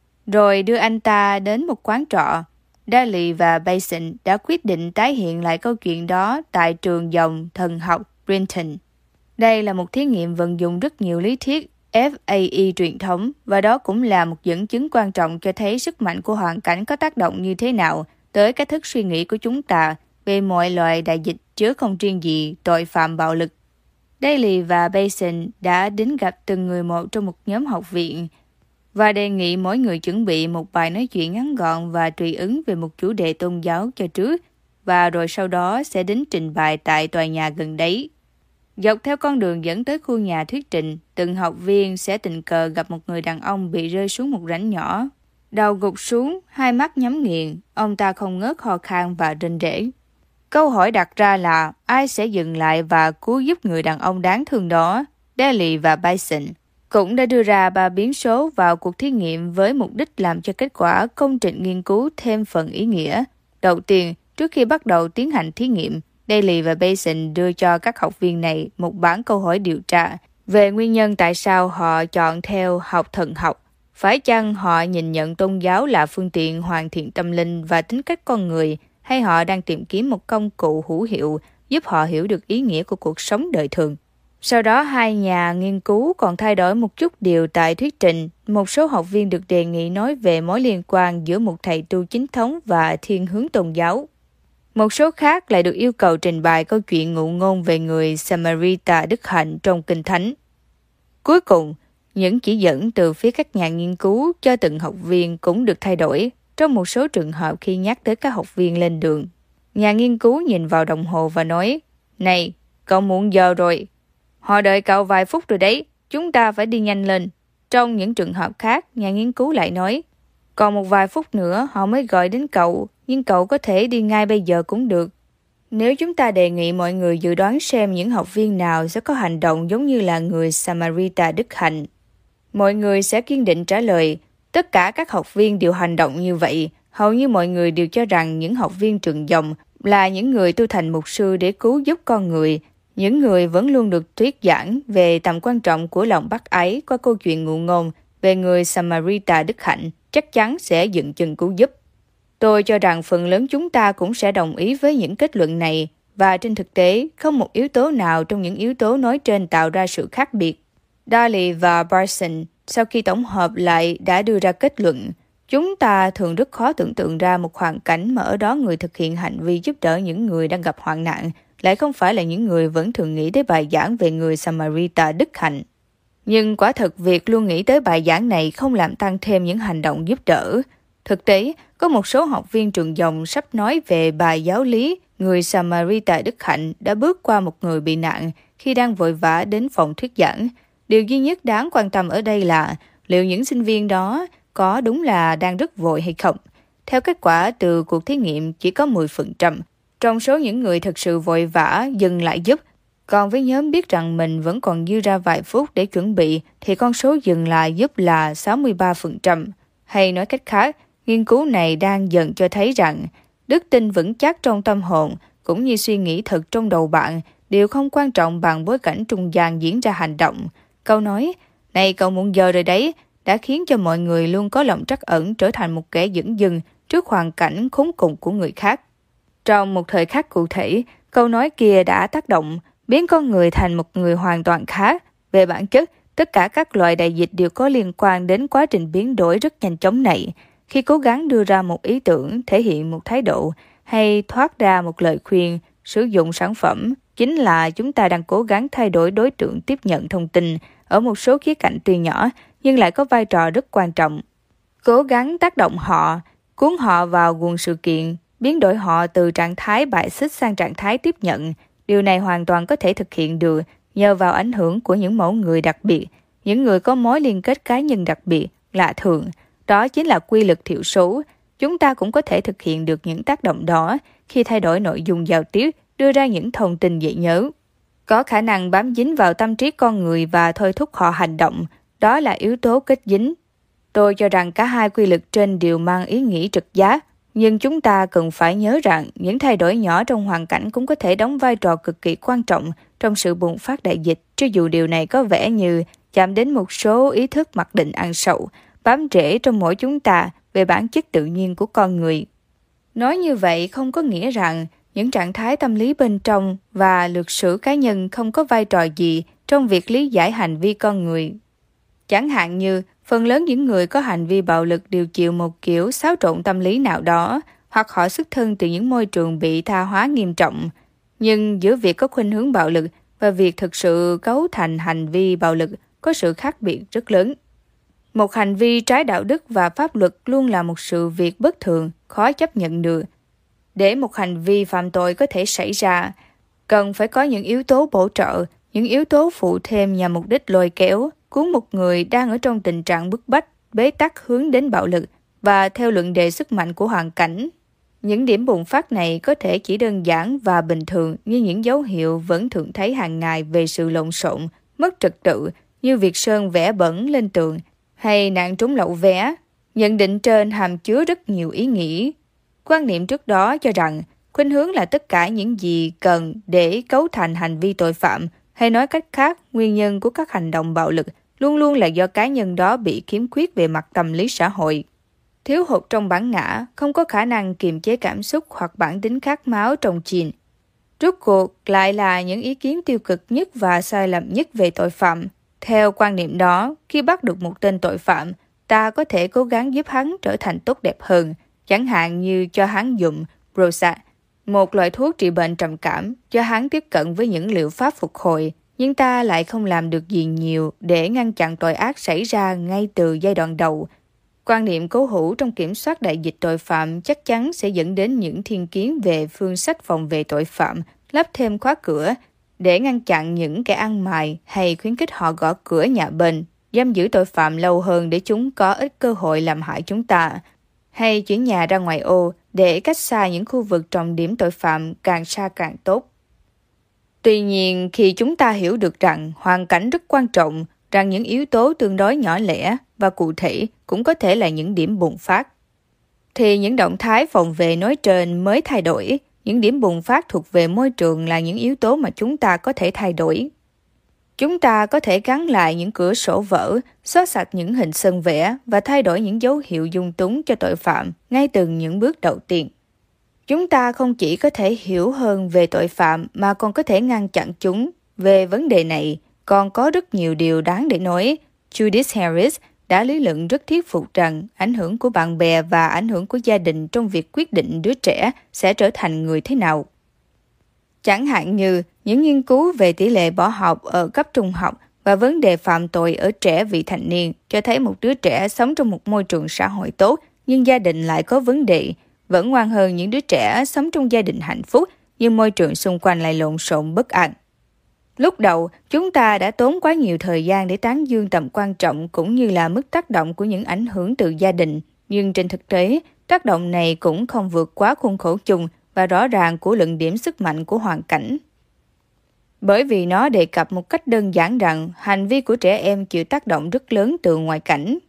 rồi đưa anh ta đến một quán trọ. Daly và Basin đã quyết định tái hiện lại câu chuyện đó tại trường dòng thần học Princeton. Đây là một thí nghiệm vận dụng rất nhiều lý thuyết F A E truyền thống, và đó cũng là một dẫn chứng quan trọng cho thấy sức mạnh của hoàn cảnh có tác động như thế nào tới cách thức suy nghĩ của chúng ta về mọi loại đại dịch, chứ không riêng gì tội phạm bạo lực. Daly và Basin đã đến gặp từng người một trong một nhóm học viện và đề nghị mỗi người chuẩn bị một bài nói chuyện ngắn gọn và tùy ứng về một chủ đề tôn giáo cho trước, và rồi sau đó sẽ đến trình bày tại tòa nhà gần đấy. Dọc theo con đường dẫn tới khu nhà thuyết trình, từng học viên sẽ tình cờ gặp một người đàn ông bị rơi xuống một rãnh nhỏ. Đầu gục xuống, hai mắt nhắm nghiền, ông ta không ngớt ho khan và rên rỉ. Câu hỏi đặt ra là ai sẽ dừng lại và cứu giúp người đàn ông đáng thương đó? Daly và Bison cũng đã đưa ra ba biến số vào cuộc thí nghiệm với mục đích làm cho kết quả công trình nghiên cứu thêm phần ý nghĩa. Đầu tiên, trước khi bắt đầu tiến hành thí nghiệm, Daly và Basin đưa cho các học viên này một bản câu hỏi điều tra về nguyên nhân tại sao họ chọn theo học thần học. Phải chăng họ nhìn nhận tôn giáo là phương tiện hoàn thiện tâm linh và tính cách con người, hay họ đang tìm kiếm một công cụ hữu hiệu giúp họ hiểu được ý nghĩa của cuộc sống đời thường? Sau đó, hai nhà nghiên cứu còn thay đổi một chút điều tại thuyết trình. Một số học viên được đề nghị nói về mối liên quan giữa một thầy tu chính thống và thiên hướng tôn giáo. Một số khác lại được yêu cầu trình bày câu chuyện ngụ ngôn về người Samaritan đức hạnh trong Kinh Thánh. Cuối cùng, những chỉ dẫn từ phía các nhà nghiên cứu cho từng học viên cũng được thay đổi. Trong một số trường hợp khi nhắc tới các học viên lên đường, nhà nghiên cứu nhìn vào đồng hồ và nói, "Này, cậu muộn giờ rồi. Họ đợi cậu vài phút rồi đấy, chúng ta phải đi nhanh lên." Trong những trường hợp khác, nhà nghiên cứu lại nói, "Còn một vài phút nữa họ mới gọi đến cậu, nhưng cậu có thể đi ngay bây giờ cũng được." Nếu chúng ta đề nghị mọi người dự đoán xem những học viên nào sẽ có hành động giống như là người Samaritan đức hạnh, mọi người sẽ kiên định trả lời, tất cả các học viên đều hành động như vậy. Hầu như mọi người đều cho rằng những học viên trường dòng là những người tu thành mục sư để cứu giúp con người. Những người vẫn luôn được thuyết giảng về tầm quan trọng của lòng bác ái qua câu chuyện ngụ ngôn về người Samaritan đức hạnh chắc chắn sẽ dựng chân cứu giúp. Tôi cho rằng phần lớn chúng ta cũng sẽ đồng ý với những kết luận này, và trên thực tế, không một yếu tố nào trong những yếu tố nói trên tạo ra sự khác biệt. Daly và Barson, sau khi tổng hợp lại, đã đưa ra kết luận, chúng ta thường rất khó tưởng tượng ra một hoàn cảnh mà ở đó người thực hiện hành vi giúp đỡ những người đang gặp hoạn nạn, lại không phải là những người vẫn thường nghĩ tới bài giảng về người Samaritan đức hạnh. Nhưng quả thật việc luôn nghĩ tới bài giảng này không làm tăng thêm những hành động giúp đỡ. Thực tế, có một số học viên trường dòng sắp nói về bài giáo lý người Samaritan đức hạnh đã bước qua một người bị nạn khi đang vội vã đến phòng thuyết giảng. Điều duy nhất đáng quan tâm ở đây là liệu những sinh viên đó có đúng là đang rất vội hay không. Theo kết quả từ cuộc thí nghiệm, chỉ có mười phần trăm trong số những người thực sự vội vã dừng lại giúp. Còn với nhóm biết rằng mình vẫn còn dư ra vài phút để chuẩn bị thì con số dừng lại giúp là sáu mươi ba phần trăm. Hay nói cách khác, nghiên cứu này đang dần cho thấy rằng đức tin vững chắc trong tâm hồn cũng như suy nghĩ thật trong đầu bạn đều không quan trọng bằng bối cảnh trung gian diễn ra hành động. Câu nói, này cậu muộn giờ rồi đấy, đã khiến cho mọi người luôn có lòng trắc ẩn trở thành một kẻ dửng dưng trước hoàn cảnh khốn cùng của người khác. Trong một thời khắc cụ thể, câu nói kia đã tác động, biến con người thành một người hoàn toàn khác. Về bản chất, tất cả các loại đại dịch đều có liên quan đến quá trình biến đổi rất nhanh chóng này. Khi cố gắng đưa ra một ý tưởng, thể hiện một thái độ, hay thoát ra một lời khuyên, sử dụng sản phẩm, chính là chúng ta đang cố gắng thay đổi đối tượng tiếp nhận thông tin ở một số khía cạnh tuy nhỏ, nhưng lại có vai trò rất quan trọng. Cố gắng tác động họ, cuốn họ vào guồng sự kiện, biến đổi họ từ trạng thái bại xích sang trạng thái tiếp nhận. Điều này hoàn toàn có thể thực hiện được nhờ vào ảnh hưởng của những mẫu người đặc biệt, những người có mối liên kết cá nhân đặc biệt, lạ thường. Đó chính là quy luật thiểu số. Chúng ta cũng có thể thực hiện được những tác động đó khi thay đổi nội dung giao tiếp, đưa ra những thông tin dễ nhớ. Có khả năng bám dính vào tâm trí con người và thôi thúc họ hành động. Đó là yếu tố kết dính. Tôi cho rằng cả hai quy luật trên đều mang ý nghĩa trực giác. Nhưng chúng ta cần phải nhớ rằng những thay đổi nhỏ trong hoàn cảnh cũng có thể đóng vai trò cực kỳ quan trọng trong sự bùng phát đại dịch, cho dù điều này có vẻ như chạm đến một số ý thức mặc định ăn sâu, bám rễ trong mỗi chúng ta về bản chất tự nhiên của con người. Nói như vậy không có nghĩa rằng những trạng thái tâm lý bên trong và lược sử cá nhân không có vai trò gì trong việc lý giải hành vi con người. Chẳng hạn như, phần lớn những người có hành vi bạo lực đều chịu một kiểu xáo trộn tâm lý nào đó, hoặc họ xuất thân từ những môi trường bị tha hóa nghiêm trọng. Nhưng giữa việc có khuynh hướng bạo lực và việc thực sự cấu thành hành vi bạo lực có sự khác biệt rất lớn. Một hành vi trái đạo đức và pháp luật luôn là một sự việc bất thường, khó chấp nhận được. Để một hành vi phạm tội có thể xảy ra, cần phải có những yếu tố bổ trợ, những yếu tố phụ thêm nhằm mục đích lôi kéo, cuốn một người đang ở trong tình trạng bức bách, bế tắc hướng đến bạo lực và theo luận đề sức mạnh của hoàn cảnh. Những điểm bùng phát này có thể chỉ đơn giản và bình thường như những dấu hiệu vẫn thường thấy hàng ngày về sự lộn xộn, mất trật tự như việc sơn vẽ bẩn lên tường hay nạn trốn lậu vé. Nhận định trên hàm chứa rất nhiều ý nghĩa. Quan niệm trước đó cho rằng khuynh hướng là tất cả những gì cần để cấu thành hành vi tội phạm, hay nói cách khác, nguyên nhân của các hành động bạo lực luôn luôn là do cá nhân đó bị khiếm khuyết về mặt tâm lý xã hội. Thiếu hụt trong bản ngã, không có khả năng kiềm chế cảm xúc hoặc bản tính khát máu trong chiền. Rốt cuộc lại là những ý kiến tiêu cực nhất và sai lầm nhất về tội phạm. Theo quan niệm đó, khi bắt được một tên tội phạm, ta có thể cố gắng giúp hắn trở thành tốt đẹp hơn, chẳng hạn như cho hắn dùng Prozac, một loại thuốc trị bệnh trầm cảm, cho hắn tiếp cận với những liệu pháp phục hồi, nhưng ta lại không làm được gì nhiều để ngăn chặn tội ác xảy ra ngay từ giai đoạn đầu. Quan niệm cố hữu trong kiểm soát đại dịch tội phạm chắc chắn sẽ dẫn đến những thiên kiến về phương sách phòng vệ tội phạm, lắp thêm khóa cửa để ngăn chặn những kẻ ăn mày hay khuyến khích họ gõ cửa nhà bên, giam giữ tội phạm lâu hơn để chúng có ít cơ hội làm hại chúng ta, hay chuyển nhà ra ngoài ô để cách xa những khu vực trọng điểm tội phạm càng xa càng tốt. Tuy nhiên, khi chúng ta hiểu được rằng hoàn cảnh rất quan trọng, rằng những yếu tố tương đối nhỏ lẻ và cụ thể cũng có thể là những điểm bùng phát, thì những động thái phòng vệ nói trên mới thay đổi. Những điểm bùng phát thuộc về môi trường là những yếu tố mà chúng ta có thể thay đổi. Chúng ta có thể gắn lại những cửa sổ vỡ, xóa sạch những hình sơn vẽ và thay đổi những dấu hiệu dung túng cho tội phạm ngay từ những bước đầu tiên. Chúng ta không chỉ có thể hiểu hơn về tội phạm mà còn có thể ngăn chặn chúng. Về vấn đề này, còn có rất nhiều điều đáng để nói. Judith Harris đã lý luận rất thuyết phục rằng ảnh hưởng của bạn bè và ảnh hưởng của gia đình trong việc quyết định đứa trẻ sẽ trở thành người thế nào. Chẳng hạn như những nghiên cứu về tỷ lệ bỏ học ở cấp trung học và vấn đề phạm tội ở trẻ vị thành niên cho thấy một đứa trẻ sống trong một môi trường xã hội tốt nhưng gia đình lại có vấn đề, vẫn ngoan hơn những đứa trẻ sống trong gia đình hạnh phúc nhưng môi trường xung quanh lại lộn xộn bất an. Lúc đầu, chúng ta đã tốn quá nhiều thời gian để tán dương tầm quan trọng cũng như là mức tác động của những ảnh hưởng từ gia đình, nhưng trên thực tế, tác động này cũng không vượt quá khuôn khổ chung và rõ ràng của luận điểm sức mạnh của hoàn cảnh. Bởi vì nó đề cập một cách đơn giản rằng hành vi của trẻ em chịu tác động rất lớn từ ngoại cảnh.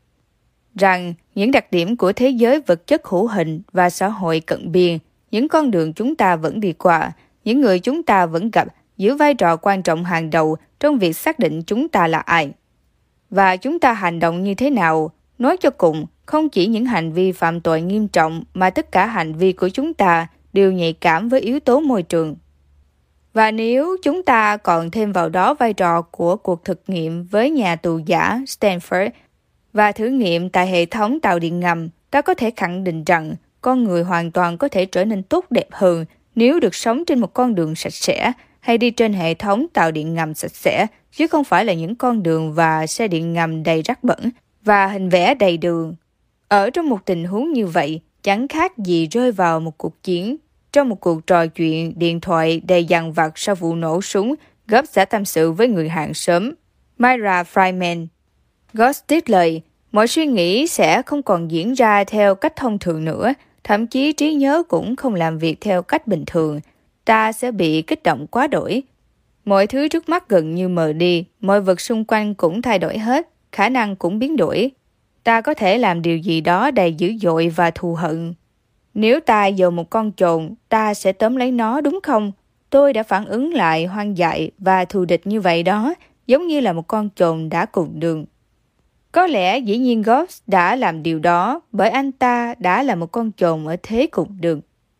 Rằng những đặc điểm của thế giới vật chất hữu hình và xã hội cận biên, những con đường chúng ta vẫn đi qua, những người chúng ta vẫn gặp, giữ vai trò quan trọng hàng đầu trong việc xác định chúng ta là ai. Và chúng ta hành động như thế nào, nói cho cùng, không chỉ những hành vi phạm tội nghiêm trọng mà tất cả hành vi của chúng ta đều nhạy cảm với yếu tố môi trường. Và nếu chúng ta còn thêm vào đó vai trò của cuộc thực nghiệm với nhà tù giả Stanford và thử nghiệm tại hệ thống tàu điện ngầm, ta có thể khẳng định rằng con người hoàn toàn có thể trở nên tốt đẹp hơn nếu được sống trên một con đường sạch sẽ hay đi trên hệ thống tàu điện ngầm sạch sẽ, chứ không phải là những con đường và xe điện ngầm đầy rác bẩn và hình vẽ đầy đường. Ở trong một tình huống như vậy, chẳng khác gì rơi vào một cuộc chiến. Trong một cuộc trò chuyện điện thoại đầy dằn vặt sau vụ nổ súng, Goss đã tâm sự với người hàng xóm, Myra Fryman. Goss tiết lời, mọi suy nghĩ sẽ không còn diễn ra theo cách thông thường nữa, thậm chí trí nhớ cũng không làm việc theo cách bình thường. Ta sẽ bị kích động quá đổi. Mọi thứ trước mắt gần như mờ đi, mọi vật xung quanh cũng thay đổi hết, khả năng cũng biến đổi. Ta có thể làm điều gì đó đầy dữ dội và thù hận. Nếu ta dồn một con chồn, ta sẽ tóm lấy nó đúng không? Tôi đã phản ứng lại hoang dại và thù địch như vậy đó, giống như là một con chồn đã cùng đường. Có lẽ dĩ nhiên Goss đã làm điều đó bởi anh ta đã là một con chồn ở thế cùng đường.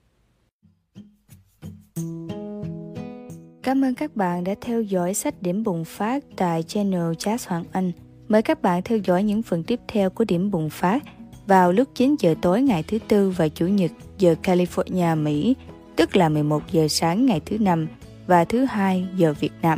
Cảm ơn các bạn đã theo dõi sách Điểm Bùng Phát tại channel Jazz Hoàng Anh. Mời các bạn theo dõi những phần tiếp theo của Điểm Bùng Phát vào lúc chín giờ tối ngày thứ Tư và Chủ nhật giờ California, Mỹ, tức là mười một giờ sáng ngày thứ Năm và thứ Hai giờ Việt Nam.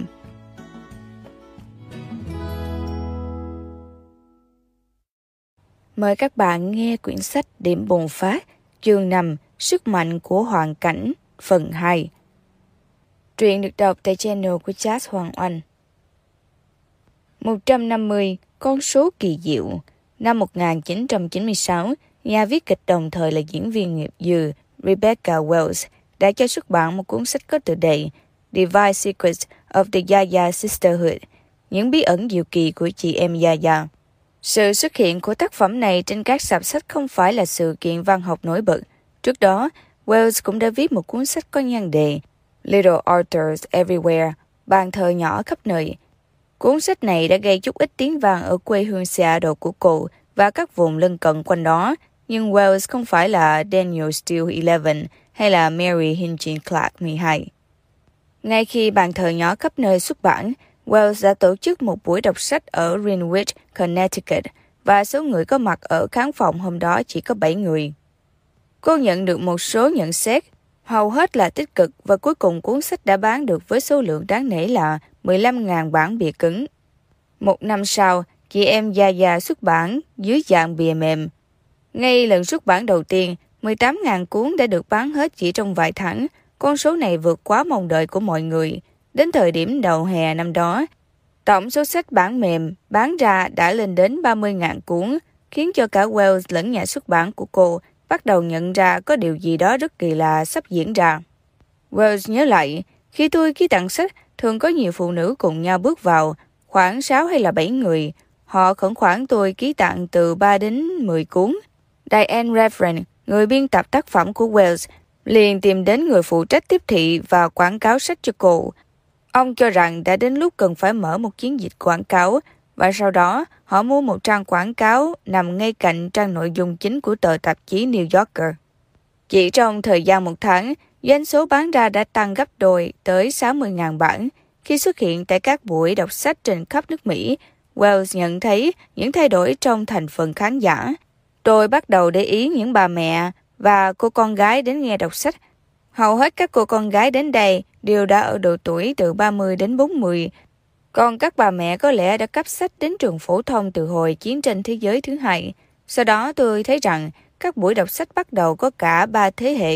Mời các bạn nghe quyển sách Điểm Bùng Phát, chương năm, Sức mạnh của hoàn cảnh, phần hai. Truyện được đọc tại channel của Jazz Hoàng Anh. một trăm năm mươi, con số kỳ diệu. Năm một nghìn chín trăm chín mươi sáu, nhà viết kịch đồng thời là diễn viên nghiệp dư Rebecca Wells đã cho xuất bản một cuốn sách có tựa đề Divine Secrets of the Yaya Sisterhood, những bí ẩn diệu kỳ của chị em Yaya. Sự xuất hiện của tác phẩm này trên các sạp sách không phải là sự kiện văn học nổi bật. Trước đó, Wells cũng đã viết một cuốn sách có nhan đề Little Arthurs Everywhere, bàn thờ nhỏ khắp nơi. Cuốn sách này đã gây chút ít tiếng vang ở quê hương Seattle của cô và các vùng lân cận quanh đó, nhưng Wells không phải là Daniel Steele eleven hay là Mary Higgins Clark mười hai. Ngay khi bàn thờ nhỏ khắp nơi xuất bản, Wells đã tổ chức một buổi đọc sách ở Greenwich, Connecticut, và số người có mặt ở khán phòng hôm đó chỉ có bảy người. Cô nhận được một số nhận xét, hầu hết là tích cực, và cuối cùng cuốn sách đã bán được với số lượng đáng nể là mười lăm nghìn bản bìa cứng. Một năm sau, chị em Yaya xuất bản dưới dạng bìa mềm. Ngay lần xuất bản đầu tiên, mười tám nghìn cuốn đã được bán hết chỉ trong vài tháng. Con số này vượt quá mong đợi của mọi người. Đến thời điểm đầu hè năm đó, tổng số sách bản mềm bán ra đã lên đến ba mươi nghìn cuốn, khiến cho cả Wells lẫn nhà xuất bản của cô bắt đầu nhận ra có điều gì đó rất kỳ lạ sắp diễn ra. Wells nhớ lại, khi tôi ký tặng sách, thường có nhiều phụ nữ cùng nhau bước vào, khoảng sáu hay là bảy người. Họ khẩn khoản tôi ký tặng từ ba đến mười cuốn. Diane Reverend, người biên tập tác phẩm của Wells, liền tìm đến người phụ trách tiếp thị và quảng cáo sách cho cô. Ông cho rằng đã đến lúc cần phải mở một chiến dịch quảng cáo, và sau đó họ mua một trang quảng cáo nằm ngay cạnh trang nội dung chính của tờ tạp chí New Yorker. Chỉ trong thời gian một tháng, doanh số bán ra đã tăng gấp đôi tới sáu mươi nghìn bản. Khi xuất hiện tại các buổi đọc sách trên khắp nước Mỹ, Wells nhận thấy những thay đổi trong thành phần khán giả. Tôi bắt đầu để ý những bà mẹ và cô con gái đến nghe đọc sách. Hầu hết các cô con gái đến đây đều đã ở độ tuổi từ ba mươi đến bốn mươi. Còn các bà mẹ có lẽ đã cấp sách đến trường phổ thông từ hồi chiến tranh thế giới thứ hai. Sau đó tôi thấy rằng các buổi đọc sách bắt đầu có cả ba thế hệ